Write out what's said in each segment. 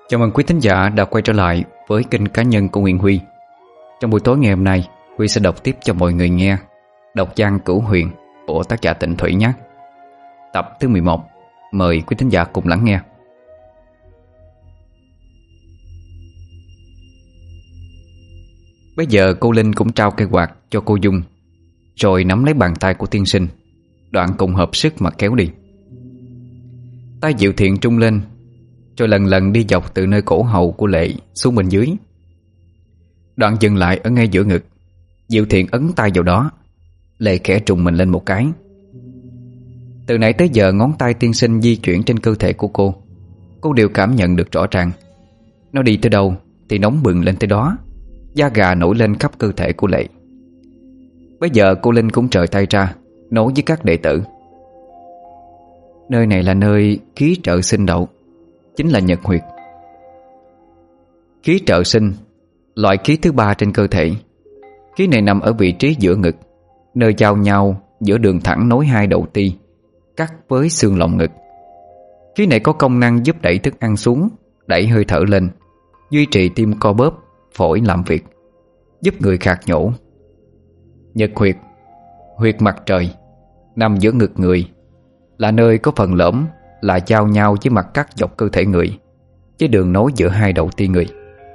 Chào mừng quý thính giả đã quay trở lại với kênh cá nhân của Nguyễn Huy. Trong buổi tối ngày hôm nay, Huy sẽ đọc tiếp cho mọi người nghe Độc Văn Cửu Huyền của tác giả Tịnh Thủy nhé. Tập thứ 11. Mời quý thính giả cùng lắng nghe. Bây giờ cô Linh cũng trao cây quạt cho cô Dung, rồi nắm lấy bàn tay của tiên sinh, đoạn cùng hợp sức mà kéo đi. Tay Diệu Thiện trung lên, rồi lần lần đi dọc từ nơi cổ hậu của Lệ xuống bên dưới. Đoạn dừng lại ở ngay giữa ngực. Diệu Thiện ấn tay vào đó. Lệ khẽ trùng mình lên một cái. Từ nãy tới giờ ngón tay tiên sinh di chuyển trên cơ thể của cô đều cảm nhận được rõ ràng. Nó đi tới đâu thì nóng bừng lên tới đó. Da gà nổi lên khắp cơ thể của Lệ. Bây giờ cô Linh cũng trời tay ra, nói với các đệ tử: nơi này là nơi khí trợ sinh đậu, chính là nhật huyệt. Khí trợ sinh, loại khí thứ ba trên cơ thể. Khí này nằm ở vị trí giữa ngực, nơi giao nhau giữa đường thẳng nối hai đầu ti cắt với xương lồng ngực. Khí này có công năng giúp đẩy thức ăn xuống, đẩy hơi thở lên, duy trì tim co bóp, phổi làm việc, giúp người khạc nhổ. Nhật huyệt, huyệt mặt trời, nằm giữa ngực người, là nơi có phần lõm là giao nhau với mặt cắt dọc cơ thể người, với đường nối giữa hai đầu ti người.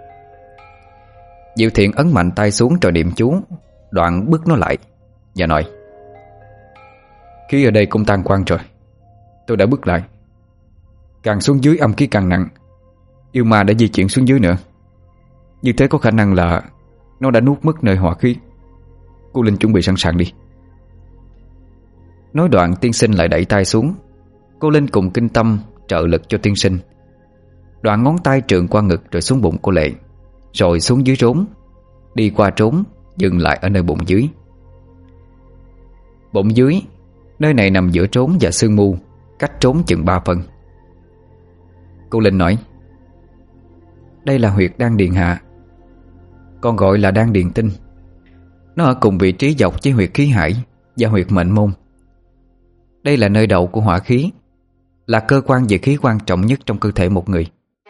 Diệu Thiện ấn mạnh tay xuống rồi niệm chú, đoạn bứt nó lại và nói: khí ở đây cũng tan quang rồi, tôi đã bứt lại. Càng xuống dưới âm khí càng nặng, yêu ma đã di chuyển xuống dưới nữa. Như thế có khả năng là nó đã nuốt mất nơi hỏa khí. Cô Linh chuẩn bị sẵn sàng đi. Nói đoạn tiên sinh lại đẩy tay xuống. Cô Linh cùng kinh tâm trợ lực cho tiên sinh. Đoạn ngón tay trườn qua ngực rồi xuống bụng của Lệ, rồi xuống dưới rốn, đi qua trốn, dừng lại ở nơi bụng dưới. Bụng dưới, nơi này nằm giữa trốn và xương mu, cách trốn chừng 3 phân. Cô Linh nói: đây là huyệt đan điền hạ, còn gọi là đan điền tinh. Nó ở cùng vị trí dọc với huyệt khí hải và huyệt mệnh môn. Đây là nơi đậu của hỏa khí, là cơ quan về khí quan trọng nhất trong cơ thể một người.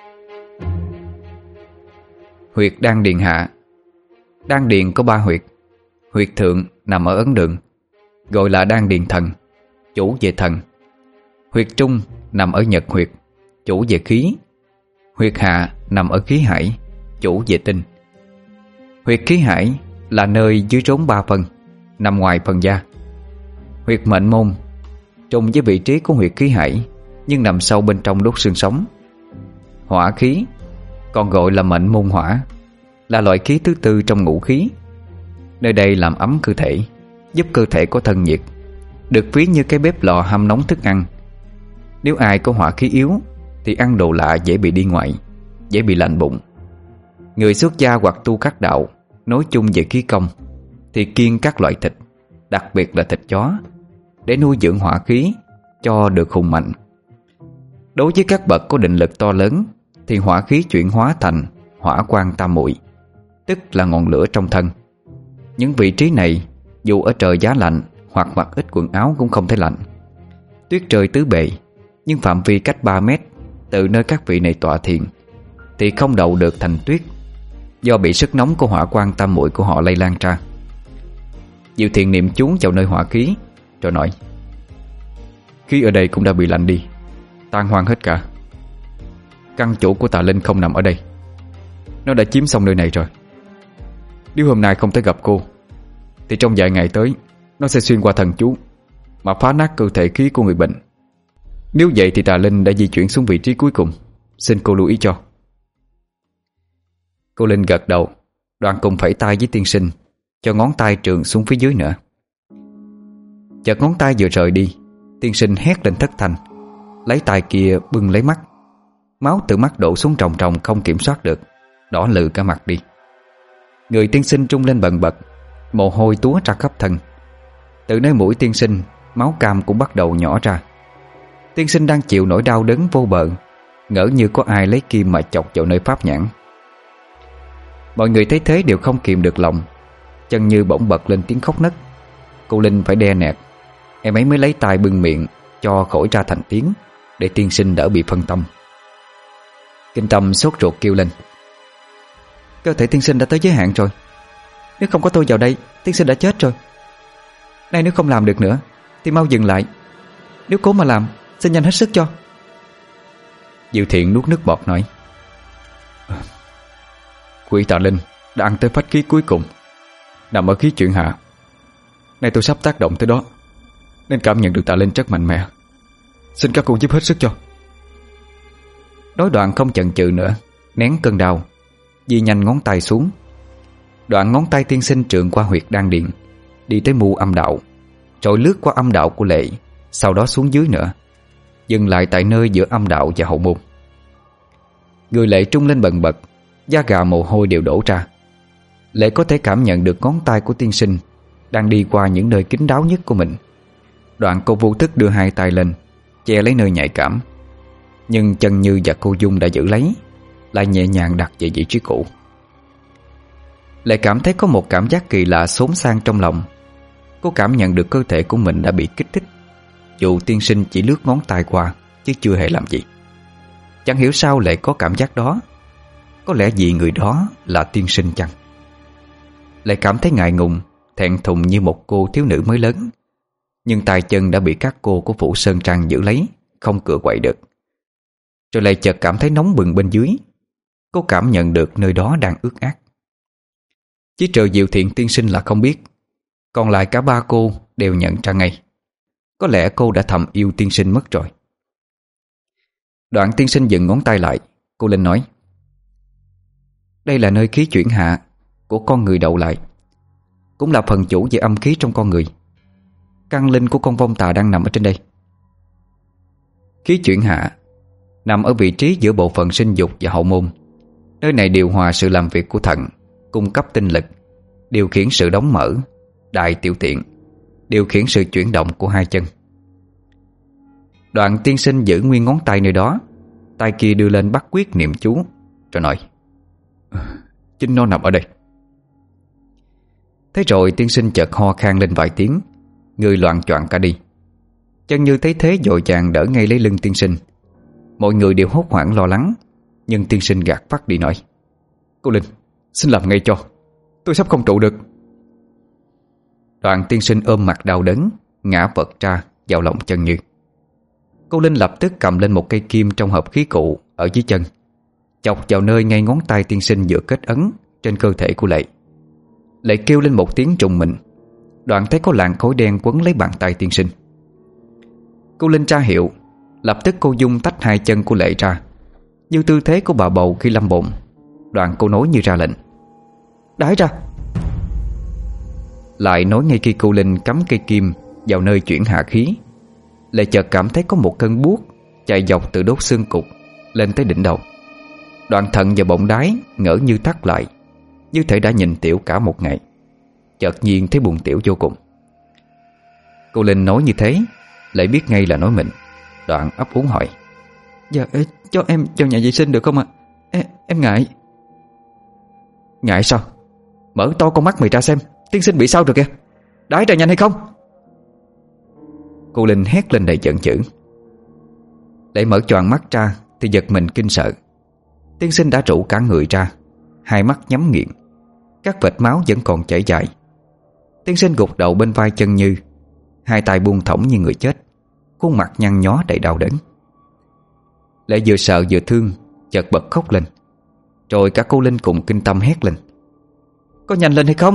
Huyệt đan điền hạ. Đan điền có 3 huyệt. Huyệt thượng nằm ở ấn đường, gọi là đan điền thần, chủ về thần. Huyệt trung nằm ở nhật huyệt, chủ về khí. Huyệt hạ nằm ở khí hải, chủ về tinh. Huyệt khí hải là nơi dưới rốn 3 phân, nằm ngoài phần da. Huyệt mệnh môn trùng với vị trí của huyệt khí hải, nhưng nằm sâu bên trong đốt xương sống. Hỏa khí, còn gọi là mệnh môn hỏa, là loại khí thứ tư trong ngũ khí. Nơi đây làm ấm cơ thể, giúp cơ thể có thân nhiệt, được ví như cái bếp lò hâm nóng thức ăn. Nếu ai có hỏa khí yếu thì ăn đồ lạ dễ bị đi ngoại, dễ bị lạnh bụng. Người xuất gia hoặc tu các đạo nói chung về khí công thì kiêng các loại thịt, đặc biệt là thịt chó, để nuôi dưỡng hỏa khí cho được hùng mạnh. Đối với các bậc có định lực to lớn thì hỏa khí chuyển hóa thành hỏa quan tam muội, tức là ngọn lửa trong thân. Những vị trí này dù ở trời giá lạnh hoặc mặc ít quần áo cũng không thấy lạnh. Tuyết rơi tứ bề, nhưng phạm vi cách 3 mét từ nơi các vị này tọa thiền thì không đậu được thành tuyết, do bị sức nóng của hỏa quan tam muội của họ lây lan ra. Diệu Thiện niệm chú vào nơi hỏa khí rồi nói: khí ở đây cũng đã bị lạnh đi, tan hoang hết cả. Căn chủ của Tà Linh không nằm ở đây, nó đã chiếm xong nơi này rồi. Nếu hôm nay không tới gặp cô thì trong vài ngày tới nó sẽ xuyên qua thần chú mà phá nát cơ thể khí của người bệnh. Nếu vậy thì Tà Linh đã di chuyển xuống vị trí cuối cùng. Xin cô lưu ý cho. Cô Linh gật đầu, đoạn cùng phẩy tay với tiên sinh, cho ngón tay trườn xuống phía dưới nữa. Chợt ngón tay vừa rời đi, tiên sinh hét lên thất thanh, lấy tay kia bưng lấy mắt. Máu từ mắt đổ xuống ròng ròng không kiểm soát được, đỏ lừ cả mặt đi. Người tiên sinh trung lên bần bật, mồ hôi túa ra khắp thân. Từ nơi mũi tiên sinh, máu cam cũng bắt đầu nhỏ ra. Tiên sinh đang chịu nỗi đau đớn vô bờ, ngỡ như có ai lấy kim mà chọc vào nơi pháp nhãn. Mọi người thấy thế đều không kìm được lòng, chân như bỗng bật lên tiếng khóc nấc. Cô Linh phải đe nẹt, em ấy mới lấy tay bưng miệng cho khỏi ra thành tiếng, để tiên sinh đỡ bị phân tâm. Kinh Tâm sốt ruột kêu lên: Cơ thể tiên sinh đã tới giới hạn rồi. Nếu không có tôi vào đây, tiên sinh đã chết rồi. Nay nếu không làm được nữa thì mau dừng lại. Nếu cố mà làm, xin nhanh hết sức cho. Diệu Thiện nuốt nước bọt nói: Quỷ Tà Linh đã ăn tới phách khí cuối cùng, nằm ở khí chuyển hạ. Nay tôi sắp tác động tới đó, nên cảm nhận được Tà Linh rất mạnh mẽ. Xin các cô giúp hết sức cho. Nói đoạn không chần chừ nữa, nén cơn đau, di nhanh ngón tay xuống. Đoạn ngón tay tiên sinh trượng qua huyệt đan điền, đi tới mu âm đạo, rồi lướt qua âm đạo của Lệ, sau đó xuống dưới nữa, dừng lại tại nơi giữa âm đạo và hậu môn. Người Lệ trung lên bần bật, da gà mồ hôi đều đổ ra. Lệ có thể cảm nhận được ngón tay của tiên sinh đang đi qua những nơi kín đáo nhất của mình. Đoạn cô vô thức đưa hai tay lên, che lấy nơi nhạy cảm. Nhưng chân Như và cô Dung đã giữ lấy, lại nhẹ nhàng đặt về vị trí cũ. Lệ cảm thấy có một cảm giác kỳ lạ xốn sang trong lòng. Cô cảm nhận được cơ thể của mình đã bị kích thích, dù tiên sinh chỉ lướt ngón tay qua chứ chưa hề làm gì. Chẳng hiểu sao Lệ có cảm giác đó. Có lẽ vì người đó là tiên sinh chăng? Lệ cảm thấy ngại ngùng, thẹn thùng như một cô thiếu nữ mới lớn. Nhưng tay chân đã bị các cô của Phủ Sơn Trang giữ lấy, không cựa quậy được. Rồi lại chợt cảm thấy nóng bừng bên dưới. Cô cảm nhận được nơi đó đang ướt át. Chỉ trừ Diệu Thiện tiên sinh là không biết, còn lại cả ba cô đều nhận ra ngay. Có lẽ cô đã thầm yêu tiên sinh mất rồi. Đoạn tiên sinh dừng ngón tay lại. Cô Linh nói: Đây là nơi khí chuyển hạ của con người đậu lại, cũng là phần chủ về âm khí trong con người. Căn linh của con vong tà đang nằm ở trên đây. Khí chuyển hạ nằm ở vị trí giữa bộ phận sinh dục và hậu môn. Nơi này điều hòa sự làm việc của thận, cung cấp tinh lực, điều khiển sự đóng mở, đại tiểu tiện, điều khiển sự chuyển động của hai chân. Đoạn tiên sinh giữ nguyên ngón tay nơi đó, tay kia đưa lên bắt quyết niệm chú, rồi nói: Chính nó nằm ở đây. Thế rồi tiên sinh chợt ho khan lên vài tiếng, người loạng choạng cả đi. Chân Như thấy thế vội vàng đỡ ngay lấy lưng tiên sinh. Mọi người đều hốt hoảng lo lắng, nhưng tiên sinh gạt phắt đi nói: Cô Linh, xin làm ngay cho, tôi sắp không trụ được. Đoạn tiên sinh ôm mặt đau đớn, ngã vật ra vào lòng Chân Như. Cô Linh lập tức cầm lên một cây kim trong hộp khí cụ ở dưới chân, chọc vào nơi ngay ngón tay tiên sinh vừa kết ấn trên cơ thể của Lệ. Lệ kêu lên một tiếng trùng mình. Đoạn thấy có làn khói đen quấn lấy bàn tay tiên sinh. Cô Linh tra hiệu. Lập tức cô Dung tách hai chân của Lệ ra, như tư thế của bà bầu khi lâm bồn. Đoạn cô nói như ra lệnh: Đãi ra. Lại nói ngay khi cô Linh cắm cây kim vào nơi chuyển hạ khí, Lệ chợt cảm thấy có một cơn buốt chạy dọc từ đốt xương cụt lên tới đỉnh đầu. Đoạn thận và bọng đái ngỡ như thắt lại, như thể đã nhìn tiểu cả một ngày. Chợt nhiên thấy buồn tiểu vô cùng. Cô Linh nói như thế, Lệ biết ngay là nói mình. Đoạn ấp úng hỏi: Dạ cho em vào nhà vệ sinh được không ạ? Em ngại. Ngại sao? Mở to con mắt mày ra xem, tiên sinh bị sao rồi kìa. Đái ra nhanh hay không? Cô Linh hét lên đầy giận dữ. Lệ mở choàng mắt ra thì giật mình kinh sợ. Tiên sinh đã rũ cả người ra, hai mắt nhắm nghiền, các vệt máu vẫn còn chảy dài. Tiên sinh gục đầu bên vai Chân Như, hai tay buông thõng như người chết, khuôn mặt nhăn nhó đầy đau đớn. Lệ vừa sợ vừa thương, chợt bật khóc lên. Rồi cả cô Linh cùng kinh tâm hét lên: Có nhanh lên hay không?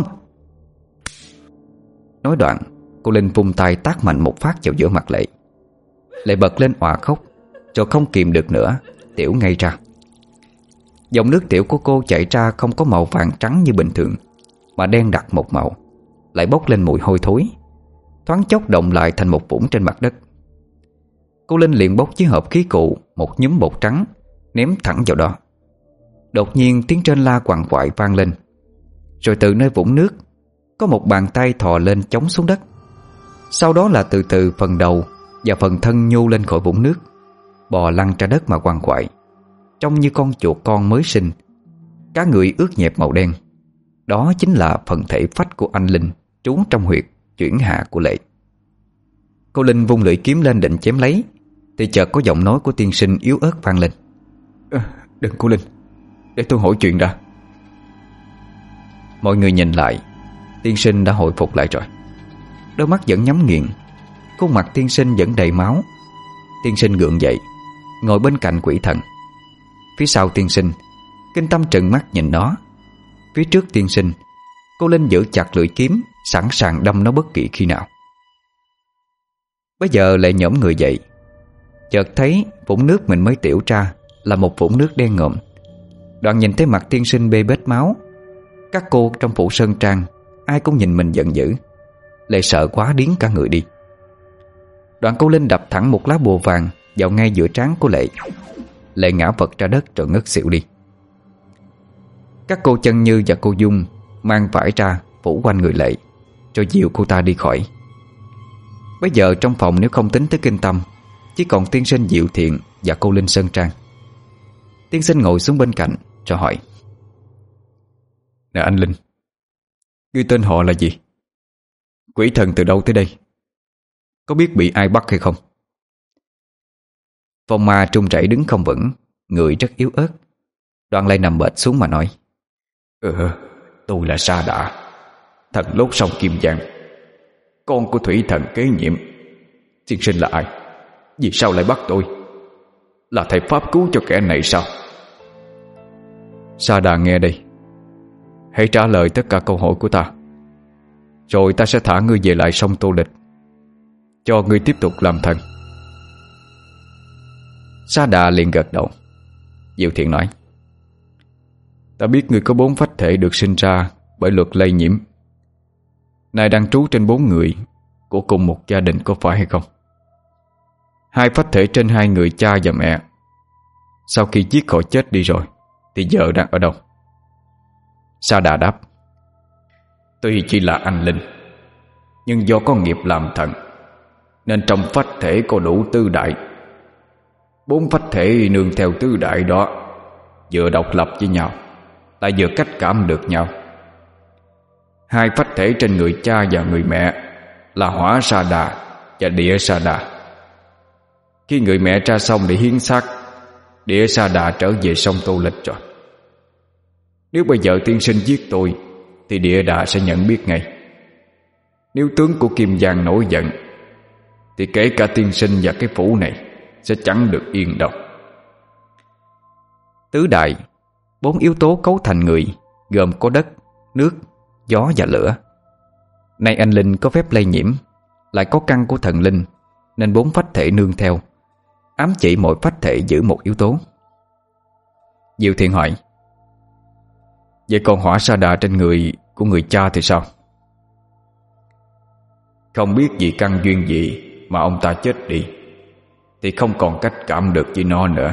Nói đoạn, cô Linh vung tay tát mạnh một phát vào giữa mặt Lệ. Lệ bật lên òa khóc, rồi không kìm được nữa, tiểu ngay ra. Dòng nước tiểu của cô chảy ra không có màu vàng trắng như bình thường, mà đen đặc một màu, lại bốc lên mùi hôi thối, thoáng chốc động lại thành một vũng trên mặt đất. Cô Linh liền bốc dưới hộp khí cụ một nhúm bột trắng, ném thẳng vào đó. Đột nhiên tiếng trên la quằn quại vang lên. Rồi từ nơi vũng nước có một bàn tay thò lên chống xuống đất. Sau đó là từ từ phần đầu và phần thân nhô lên khỏi vũng nước, bò lăn ra đất mà quằn quại, trông như con chuột con mới sinh, cả người ướt nhẹp màu đen. Đó chính là phần thể phách của anh linh trú trong huyệt chuyển hạ của Lệ. Cô Linh vung lưỡi kiếm lên định chém lấy, thì chợt có giọng nói của tiên sinh yếu ớt vang lên: Đừng cô Linh, để tôi hỏi chuyện đã. Mọi người nhìn lại, tiên sinh đã hồi phục lại rồi. Đôi mắt vẫn nhắm nghiền, khuôn mặt tiên sinh vẫn đầy máu. Tiên sinh gượng dậy, ngồi bên cạnh quỷ thần. Phía sau tiên sinh, Kinh Tâm trừng mắt nhìn nó. Phía trước tiên sinh, cô Linh giữ chặt lưỡi kiếm, sẵn sàng đâm nó bất kỳ khi nào. Bây giờ lại nhổm người dậy, chợt thấy vũng nước mình mới tiểu ra là một vũng nước đen ngòm. Đoạn nhìn thấy mặt tiên sinh bê bết máu. Các cô trong phủ sơn trang ai cũng nhìn mình giận dữ. Lệ sợ quá điếng cả người đi. Đoạn cô Linh đập thẳng một lá bùa vàng vào ngay giữa trán của Lệ. Lệ ngã vật ra đất rồi ngất xỉu đi. Các cô Chân Như và cô Dung mang vải ra phủ quanh người Lệ, rồi dìu cô ta đi khỏi. Bây giờ trong phòng nếu không tính tới Kinh Tâm, chỉ còn tiên sinh Diệu Thiện và cô Linh Sơn Trang. Tiên sinh ngồi xuống bên cạnh rồi hỏi: Nè anh Linh, ngươi tên họ là gì? Quỷ thần từ đâu tới đây? Có biết bị ai bắt hay không? Phong ma trung chảy đứng không vững, người rất yếu ớt. Đoạn lại nằm bệt xuống mà nói: Tôi là Sa Đà, thần lốt sông Kim Giang, con của thủy thần kế nhiệm. Tiên sinh là ai? Vì sao lại bắt tôi? Là thầy pháp cứu cho kẻ này sao? Sa Đà nghe đây, hãy trả lời tất cả câu hỏi của ta, rồi ta sẽ thả ngươi về lại sông Tô Lịch, cho ngươi tiếp tục làm thần. Sa Đà liền gật đầu. Diệu Thiện nói: Ta biết ngươi có 4 phách thể được sinh ra bởi luật lây nhiễm. Nay đang trú trên 4 người của cùng một gia đình, có phải hay không? 2 phách thể trên 2 người cha và mẹ, sau khi giết họ chết đi rồi thì giờ đang ở đâu? Sa Đà đáp: Tuy chỉ là anh linh, nhưng do có nghiệp làm thần, nên trong phách thể có đủ tứ đại. 4 phách thể nương theo tứ đại đó, vừa độc lập với nhau, lại vừa cách cảm được nhau. 2 phách thể trên người cha và người mẹ là hỏa Sa Đà và địa Sa Đà. Khi người mẹ ra sông để hiến xác, địa Sa Đà trở về sông Tô Lịch rồi. Nếu bây giờ tiên sinh giết tôi thì địa Đà sẽ nhận biết ngay. Nếu tướng của Kim Giang nổi giận thì kể cả tiên sinh và cái phủ này sẽ chẳng được yên đâu. Tứ đại, 4 yếu tố cấu thành người, gồm có đất, nước, gió và lửa. Nay anh linh có phép lây nhiễm, lại có căn của thần linh, nên 4 phách thể nương theo, ám chỉ mỗi phách thể giữ một yếu tố. Diệu Thiện hỏi: Vậy còn hỏa Sa Đà trên người của người cha thì sao? Không biết vì căn duyên gì mà ông ta chết đi, thì không còn cách cảm được với nó nữa.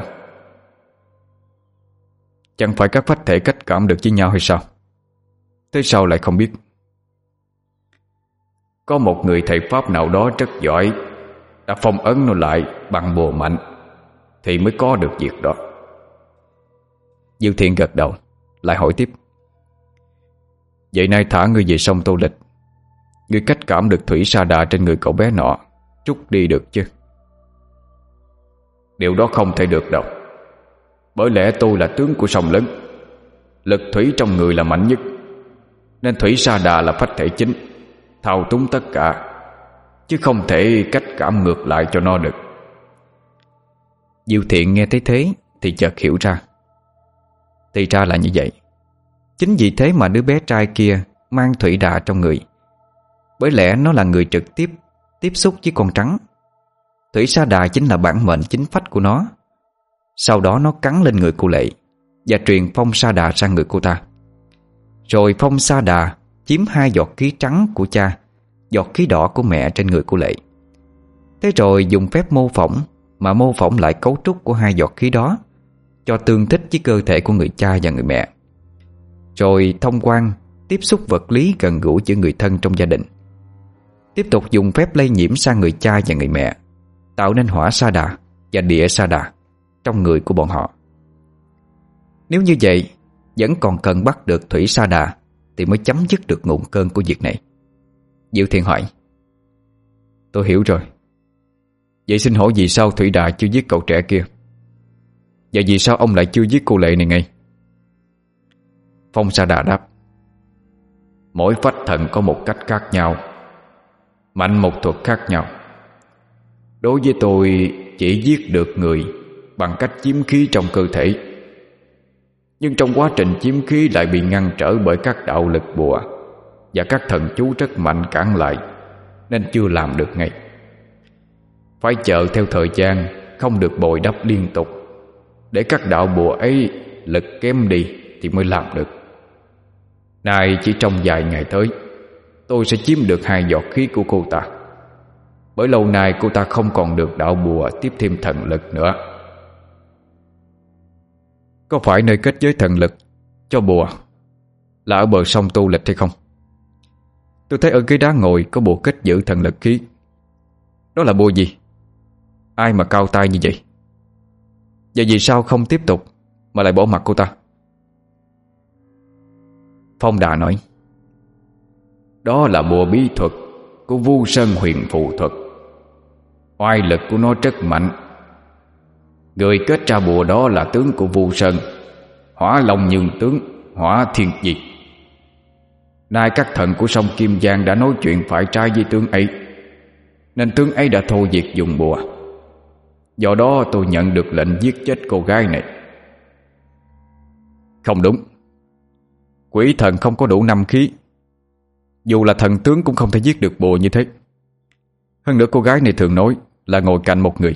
Chẳng phải các phách thể cách cảm được với nhau hay sao? Thế sao lại không biết? Có một người thầy pháp nào đó rất giỏi đã phong ấn nó lại bằng bùa mạnh, thì mới có được việc đó. Diệu Thiện gật đầu, lại hỏi tiếp: Vậy nay thả ngươi về sông Tô Lịch, ngươi cách cảm được thủy Sa Đà trên người cậu bé nọ trút đi được chứ? Điều đó không thể được đâu. Bởi lẽ tôi là tướng của sông lớn, lực thủy trong người là mạnh nhất, nên thủy Sa Đà là phách thể chính, thao túng tất cả, chứ không thể cách cảm ngược lại cho nó được. Diệu Thiện nghe thấy thế thì chợt hiểu ra. Thì ra là như vậy. Chính vì thế mà đứa bé trai kia mang thủy đà trong người. Bởi lẽ nó là người trực tiếp tiếp xúc với con trắng. Thủy Sa Đà chính là bản mệnh chính phách của nó. Sau đó nó cắn lên người cô Lệ và truyền phong Sa Đà sang người cô ta. Rồi phong Sa Đà chiếm 2 giọt khí trắng của cha, giọt khí đỏ của mẹ trên người cô Lệ. Thế rồi dùng phép mô phỏng mà mô phỏng lại cấu trúc của 2 giọt khí đó, cho tương thích với cơ thể của người cha và người mẹ. Rồi thông quan tiếp xúc vật lý gần gũi với người thân trong gia đình. Tiếp tục dùng phép lây nhiễm sang người cha và người mẹ, tạo nên hỏa Sa Đà và địa Sa Đà trong người của bọn họ. Nếu như vậy vẫn còn cần bắt được thủy Sa Đà thì mới chấm dứt được ngọn cơn của việc này. Diệu Thiện hỏi: Tôi hiểu rồi. Vậy xin hỏi vì sao thủy Đà chưa giết cậu trẻ kia? Vậy vì sao ông lại chưa giết cô Lệ này ngay? Phong Sa Đà đáp: Mỗi phách thần có một cách khác nhau, mạnh một thuật khác nhau. Đối với tôi, chỉ giết được người bằng cách chiếm khí trong cơ thể, nhưng trong quá trình chiếm khí lại bị ngăn trở bởi các đạo lực bùa và các thần chú rất mạnh cản lại, nên chưa làm được ngay. Phải chờ theo thời gian, không được bồi đắp liên tục, để các đạo bùa ấy lực kém đi thì mới làm được. Nay chỉ trong vài ngày tới, tôi sẽ chiếm được 2 giọt khí của cô ta, bởi lâu nay cô ta không còn được đạo bùa tiếp thêm thần lực nữa. Có phải nơi kết giới thần lực cho bùa là ở bờ sông Tu Lịch hay không? Tôi thấy ở cái đá ngồi có bùa kết giữ thần lực khí. Đó là bùa gì? Ai mà cao tay như vậy? Và vì sao không tiếp tục mà lại bỏ mặc cô ta? Phong Đà nói: Đó là bùa bí thuật của Vu Sơn Huyền Phù Thuật. Oai lực của nó rất mạnh. Người kết ra bùa đó là tướng của Vu Sơn, Hỏa Long Nhường Tướng, Hỏa Thiên Diệt. Nay các thần của sông Kim Giang đã nói chuyện phải trái với tướng ấy, nên tướng ấy đã thôi việc dùng bùa. Do đó tôi nhận được lệnh giết chết cô gái này. Không đúng. Quỷ thần không có đủ 5 khí. Dù là thần tướng cũng không thể giết được bùa như thế. Hơn nữa cô gái này thường nói là ngồi cạnh một người.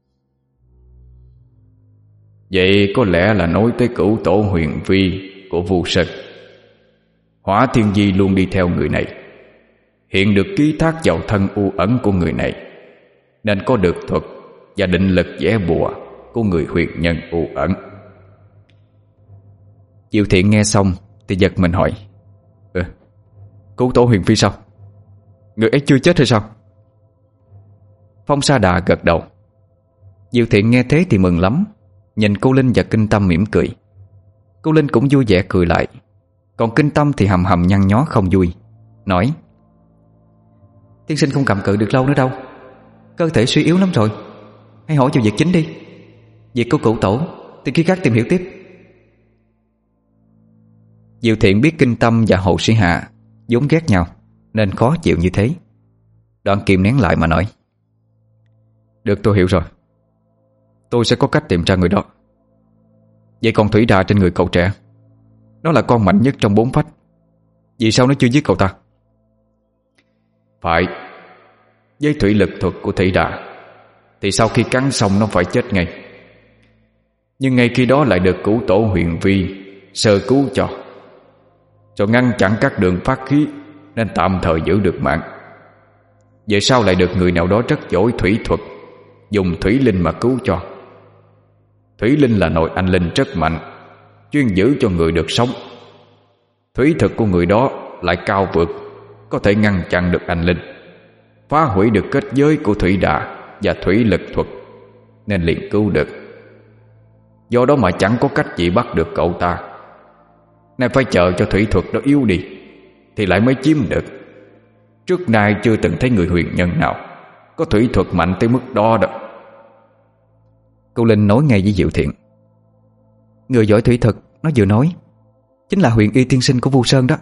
Vậy có lẽ là nói tới cửu tổ huyền vi của Vu Sơn. Hỏa Thiên Di luôn đi theo người này, hiện được ký thác vào thân u ẩn của người này, nên có được thuật và định lực vẽ bùa của người huyền nhân u ẩn. Diệu Thiện nghe xong thì giật mình hỏi: Cửu tổ huyền phi sao? Người ấy chưa chết hay sao? Phong Sa Đà gật đầu. Diệu Thiện nghe thế thì mừng lắm, nhìn cô Linh và Kinh Tâm mỉm cười. Cô Linh cũng vui vẻ cười lại, còn Kinh Tâm thì hầm hầm nhăn nhó không vui, nói: Tiên sinh không cầm cự được lâu nữa đâu, cơ thể suy yếu lắm rồi. Hãy hỏi vào việc chính đi. Việc của cửu tổ thì khi khác tìm hiểu tiếp. Diệu Thiện biết Kinh Tâm và Hồ Sĩ Hạ vốn ghét nhau nên khó chịu như thế, đoạn kìm nén lại mà nói: Được, tôi hiểu rồi. Tôi sẽ có cách tìm ra người đó. Vậy còn thủy đà trên người cậu trẻ, nó là con mạnh nhất trong 4 phách, vì sao nó chưa giết cậu ta? Phải. Với thủy lực thuật của thủy đà thì sau khi cắn xong nó phải chết ngay. Nhưng ngay khi đó lại được cửu tổ huyền vi sơ cứu cho, rồi ngăn chặn các đường phát khí, nên tạm thời giữ được mạng. Về sau lại được người nào đó rất giỏi thủy thuật dùng thủy linh mà cứu cho. Thủy linh là nội anh linh rất mạnh, chuyên giữ cho người được sống. Thủy thực của người đó lại cao vượt, có thể ngăn chặn được anh linh, phá hủy được kết giới của thủy đà và thủy lực thuật, nên liền cứu được. Do đó mà chẳng có cách gì bắt được cậu ta, nên phải chờ cho thủy thuật đó yếu đi thì lại mới chiếm được. Trước nay chưa từng thấy người huyền nhân nào có thủy thuật mạnh tới mức đó đâu. Cô Linh nói ngay với Diệu Thiện: Người giỏi thủy thuật nó vừa nói chính là Huyền Y tiên sinh của Vu Sơn đó.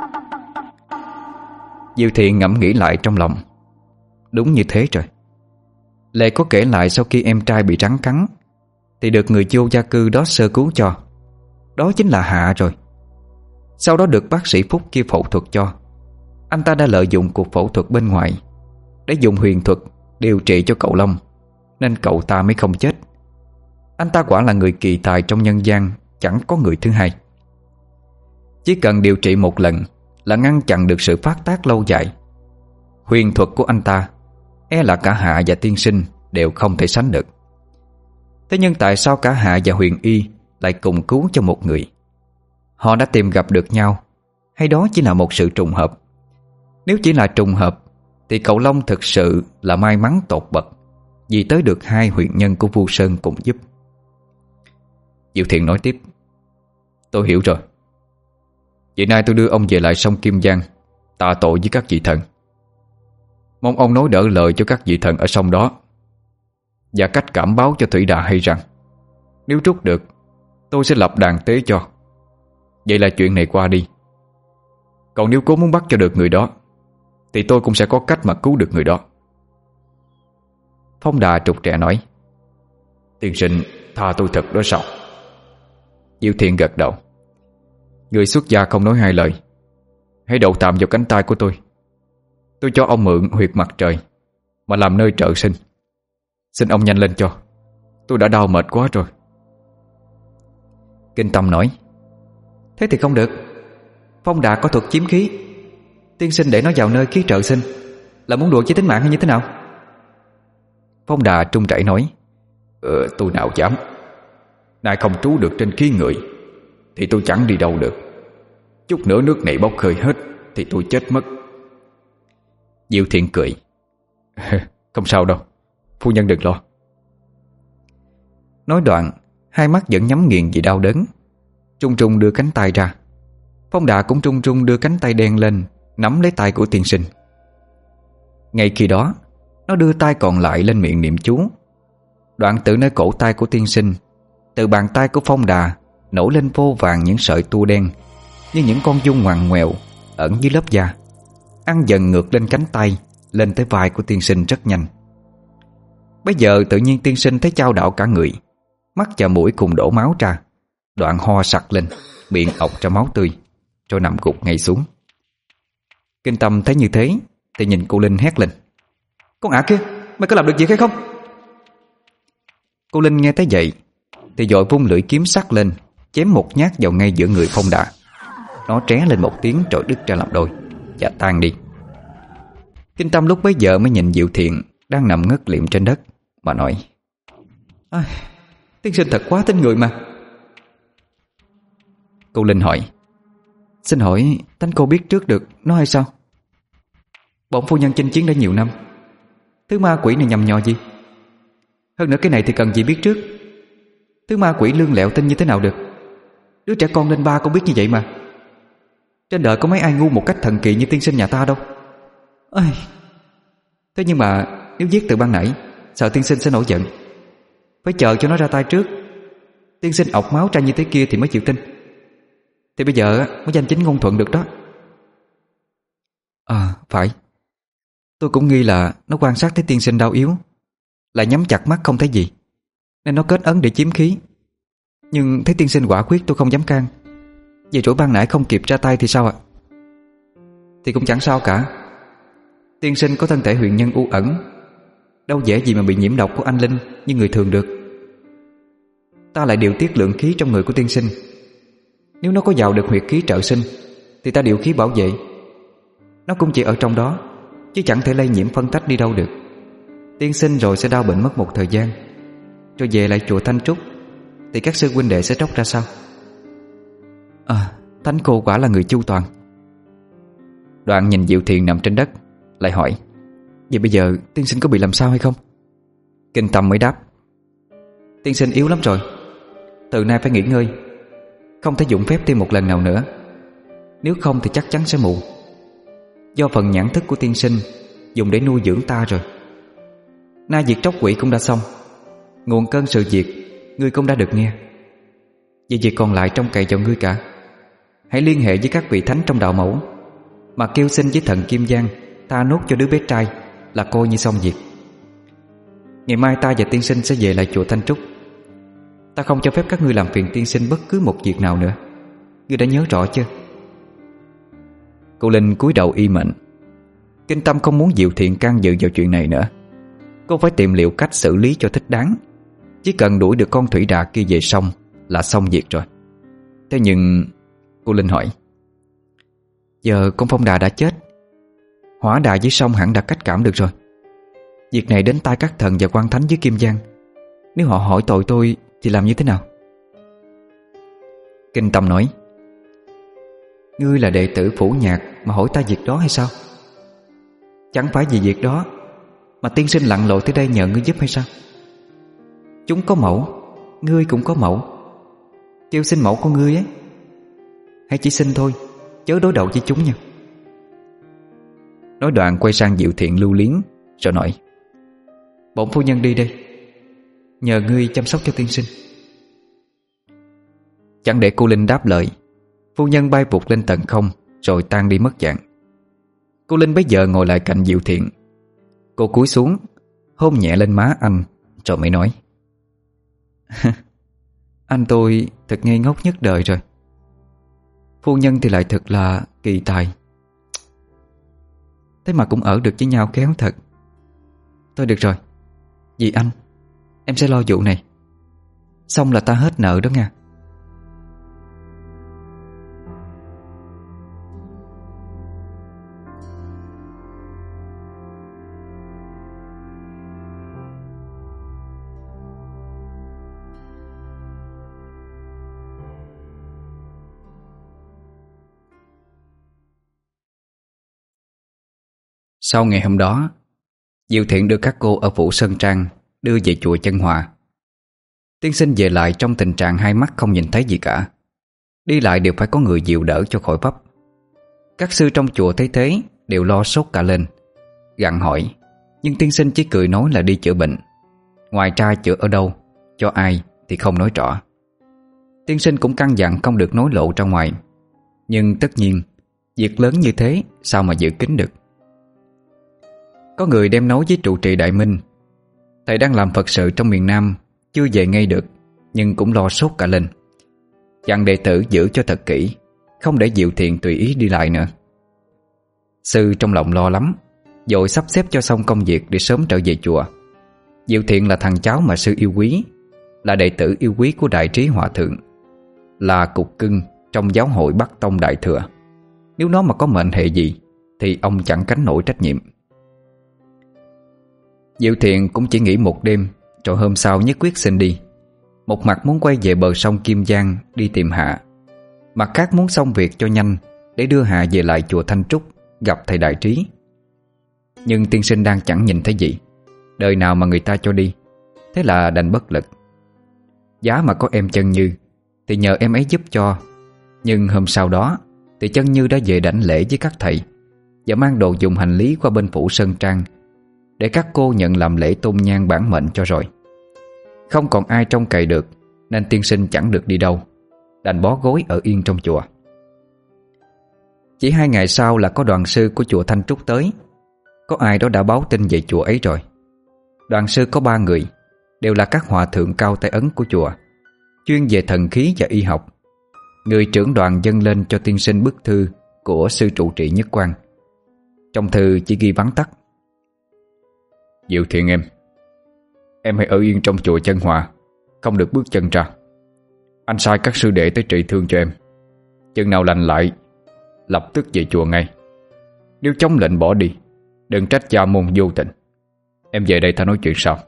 Diệu Thiện ngẫm nghĩ lại trong lòng. Đúng như thế rồi. Lệ có kể lại sau khi em trai bị rắn cắn thì được người vô gia cư đó sơ cứu cho. Đó chính là Hạ rồi. Sau đó được bác sĩ Phúc kia phẫu thuật cho. Anh ta đã lợi dụng cuộc phẫu thuật bên ngoài để dùng huyền thuật điều trị cho cậu Long, nên cậu ta mới không chết. Anh ta quả là người kỳ tài trong nhân gian, chẳng có người thứ hai. Chỉ cần điều trị một lần là ngăn chặn được sự phát tác lâu dài. Huyền thuật của anh ta e là cả Hạ và tiên sinh đều không thể sánh được. Thế nhưng tại sao cả Hạ và Huyền Y lại cùng cứu cho một người? Họ đã tìm gặp được nhau, hay đó chỉ là một sự trùng hợp? Nếu chỉ là trùng hợp thì cậu Long thực sự là may mắn tột bậc, vì tới được 2 huyền nhân của Vu Sơn cùng giúp. Diệu Thiện nói tiếp: Tôi hiểu rồi. Vậy nay tôi đưa ông về lại sông Kim Giang tạ tội với các vị thần. Mong ông nói đỡ lời cho các vị thần ở sông đó, và cách cảm báo cho thủy đà hay rằng Nếu trút được, tôi sẽ lập đàn tế cho. Vậy là chuyện này qua đi. Còn nếu cố muốn bắt cho được người đó, thì tôi cũng sẽ có cách mà cứu được người đó. Phong Đà trục trẹ nói: Tiên sinh tha tôi thật đó sao? Diệu Thiện gật đầu: Người xuất gia không nói hai lời. Hãy đậu tạm vào cánh tay của tôi. Tôi cho ông mượn huyệt mặt trời mà làm nơi trợ sinh. Xin ông nhanh lên cho. Tôi đã đau mệt quá rồi. Kinh Tâm nói: Thế thì không được. Phong Đà có thuật chiếm khí. Tiên sinh để nó vào nơi khí trợ sinh là muốn đùa với tính mạng hay như thế nào? Phong Đà trung chảy nói: Tôi nào dám. Nay không trú được trên khí người thì tôi chẳng đi đâu được. Chút nữa nước này bốc hơi hết thì tôi chết mất. Diệu Thiện cười: Không sao đâu, phu nhân đừng lo. Nói đoạn, hai mắt vẫn nhắm nghiền vì đau đớn, trung trung đưa cánh tay ra. Phong Đà cũng trung trung đưa cánh tay đen lên, nắm lấy tay của tiên sinh. Ngay khi đó, nó đưa tay còn lại lên miệng niệm chú. Đoạn từ nơi cổ tay của tiên sinh, từ bàn tay của Phong Đà nổi lên vô vàng những sợi tua đen, như những con giun ngoằn ngoèo ẩn dưới lớp da, ăn dần ngược lên cánh tay, lên tới vai của tiên sinh rất nhanh. Bây giờ tự nhiên tiên sinh thấy chao đảo cả người, mắt và mũi cùng đổ máu ra. Đoạn ho sặc lên, miệng ọc ra máu tươi, rồi nằm gục ngay xuống. Kinh Tâm thấy như thế thì nhìn cô Linh hét lên: Con ả kia, mày có làm được việc hay không? Cô Linh nghe thấy vậy thì vội vung lưỡi kiếm sắc lên, chém một nhát vào ngay giữa người Phong Đà. Nó tré lên một tiếng rồi đứt ra làm đôi và tan đi. Kinh Tâm lúc bấy giờ mới nhìn Diệu Thiện đang nằm ngất liệm trên đất mà nói: Tiên sinh thật quá tin người mà. Cô Linh hỏi: Xin hỏi Tánh cô biết trước được nó hay sao? Bổn phu nhân chinh chiến đã nhiều năm, thứ ma quỷ này nhầm nhò gì? Hơn nữa cái này thì cần gì biết trước. Thứ ma quỷ lương lẹo tin như thế nào được? Đứa trẻ con lên ba cũng biết như vậy mà. Trên đời có mấy ai ngu một cách thần kỳ như tiên sinh nhà ta đâu. Thế nhưng mà nếu giết từ ban nãy, sợ tiên sinh sẽ nổi giận. Phải chờ cho nó ra tay trước. Tiên sinh ọc máu ra như thế kia thì mới chịu tin. Thì bây giờ mới danh chính ngôn thuận được đó. Phải. Tôi cũng nghi là nó quan sát thấy tiên sinh đau yếu, lại nhắm chặt mắt không thấy gì, nên nó kết ấn để chiếm khí. Nhưng thấy tiên sinh quả quyết tôi không dám can. Vậy rồi ban nãy không kịp ra tay thì sao ạ? Thì cũng chẳng sao cả. Tiên sinh có thân thể huyền nhân u ẩn, đâu dễ gì mà bị nhiễm độc của anh linh như người thường được. Ta lại điều tiết lượng khí trong người của tiên sinh. Nếu nó có vào được huyệt khí trợ sinh thì ta điều khí bảo vệ. Nó cũng chỉ ở trong đó, chứ chẳng thể lây nhiễm phân tách đi đâu được. Tiên sinh rồi sẽ đau bệnh mất một thời gian, rồi về lại chùa Thanh Trúc thì các sư huynh đệ sẽ tróc ra sao? Thánh cô quả là người chu toàn. Đoạn nhìn Diệu Thiện nằm trên đất, lại hỏi: Vậy bây giờ tiên sinh có bị làm sao hay không? Kinh Tâm mới đáp: Tiên sinh yếu lắm rồi, từ nay phải nghỉ ngơi, không thể dụng phép thêm một lần nào nữa. Nếu không thì chắc chắn sẽ mù. Do phần nhãn thức của tiên sinh dùng để nuôi dưỡng ta rồi. Nay việc tróc quỷ cũng đã xong, nguồn cơn sự việc ngươi cũng đã được nghe. Vì việc còn lại trông cậy vào ngươi cả. Hãy liên hệ với các vị thánh trong đạo mẫu mà kêu xin với thần Kim Giang tha nốt cho đứa bé trai, là coi như xong việc. Ngày mai ta và tiên sinh sẽ về lại chùa Thanh Trúc. Ta không cho phép các ngươi làm phiền tiên sinh bất cứ một việc nào nữa. Ngươi đã nhớ rõ chưa? Cô Linh cúi đầu y mệnh. Kinh Tâm không muốn Diệu Thiện can dự vào chuyện này nữa. Cô phải tìm liệu cách xử lý cho thích đáng. Chỉ cần đuổi được con thủy đà kia về sông là xong việc rồi. Thế nhưng cô Linh hỏi: Giờ con Phong Đà đã chết, hỏa đà dưới sông hẳn đã cách cảm được rồi. Việc này đến tai các thần và quan thánh dưới Kim Giang. Nếu họ hỏi tội tôi thì làm như thế nào? Kinh Tâm nói: Ngươi là đệ tử Phủ Nhạc mà hỏi ta việc đó hay sao? Chẳng phải vì việc đó mà tiên sinh lặn lội tới đây nhờ ngươi giúp hay sao? Chúng có mẫu, ngươi cũng có mẫu. Kêu xin mẫu của ngươi ấy. Hãy chỉ xin thôi, chớ đối đầu với chúng nha. Nói đoạn quay sang Diệu Thiện lưu luyến, rồi nói: Bổn phu nhân đi đây, nhờ ngươi chăm sóc cho tiên sinh. Chẳng để cô Linh đáp lời, phu nhân bay vụt lên tận không rồi tan đi mất dạng. Cô Linh bấy giờ ngồi lại cạnh Diệu Thiện. Cô cúi xuống hôn nhẹ lên má anh rồi mới nói: Anh tôi thật ngây ngốc nhất đời rồi. Phu nhân thì lại thật là kỳ tài. Thế mà cũng ở được với nhau khéo thật. Thôi được rồi, vì anh, em sẽ lo vụ này. Xong là ta hết nợ đó nha. Sau ngày hôm đó, Diệu Thiện đưa các cô ở phủ Sơn Trang đưa về chùa Chân Hòa. Tiên sinh về lại trong tình trạng hai mắt không nhìn thấy gì cả. Đi lại đều phải có người dìu đỡ cho khỏi vấp. Các sư trong chùa thấy thế đều lo sốt cả lên, gặng hỏi. Nhưng tiên sinh chỉ cười nói là đi chữa bệnh. Ngoài ra chữa ở đâu, cho ai thì không nói rõ. Tiên sinh cũng căn dặn không được nói lộ ra ngoài. Nhưng tất nhiên, việc lớn như thế sao mà giữ kín được. Có người đem nói với trụ trì Đại Minh. Thầy đang làm Phật sự trong miền Nam, chưa về ngay được, nhưng cũng lo sốt cả lên. Dặn đệ tử giữ cho thật kỹ, không để Diệu Thiện tùy ý đi lại nữa. Sư trong lòng lo lắm, vội sắp xếp cho xong công việc để sớm trở về chùa. Diệu Thiện là thằng cháu mà sư yêu quý, là đệ tử yêu quý của Đại Trí Hòa Thượng, là cục cưng trong giáo hội Bắc Tông Đại Thừa. Nếu nó mà có mệnh hệ gì thì ông chẳng gánh nổi trách nhiệm. Diệu Thiện cũng chỉ nghỉ một đêm, rồi hôm sau nhất quyết xin đi. Một mặt muốn quay về bờ sông Kim Giang đi tìm Hạ, mặt khác muốn xong việc cho nhanh để đưa Hạ về lại chùa Thanh Trúc gặp thầy Đại Trí. Nhưng tiên sinh đang chẳng nhìn thấy gì, đời nào mà người ta cho đi. Thế là đành bất lực. Giá mà có em Chân Như thì nhờ em ấy giúp cho. Nhưng hôm sau đó thì Chân Như đã về đảnh lễ với các thầy và mang đồ dùng hành lý qua bên phủ Sơn Trang để các cô nhận làm lễ tôn nhang bản mệnh cho rồi. Không còn ai trông cậy được, nên tiên sinh chẳng được đi đâu, đành bó gối ở yên trong chùa. Chỉ 2 ngày sau là có đoàn sư của chùa Thanh Trúc tới. Có ai đó đã báo tin về chùa ấy rồi. Đoàn sư có 3 người, đều là các hòa thượng cao tay ấn của chùa, chuyên về thần khí và y học. Người trưởng đoàn dâng lên cho tiên sinh bức thư của sư trụ trì Nhất Quang. Trong thư chỉ ghi vắn tắt: Diệu Thiện em hãy ở yên trong chùa Chân Hòa, không được bước chân ra. Anh sai các sư đệ tới trị thương cho em. Chừng nào lành lại, lập tức về chùa ngay. Nếu chống lệnh bỏ đi, đừng trách cha môn vô tình. Em về đây ta nói chuyện sau.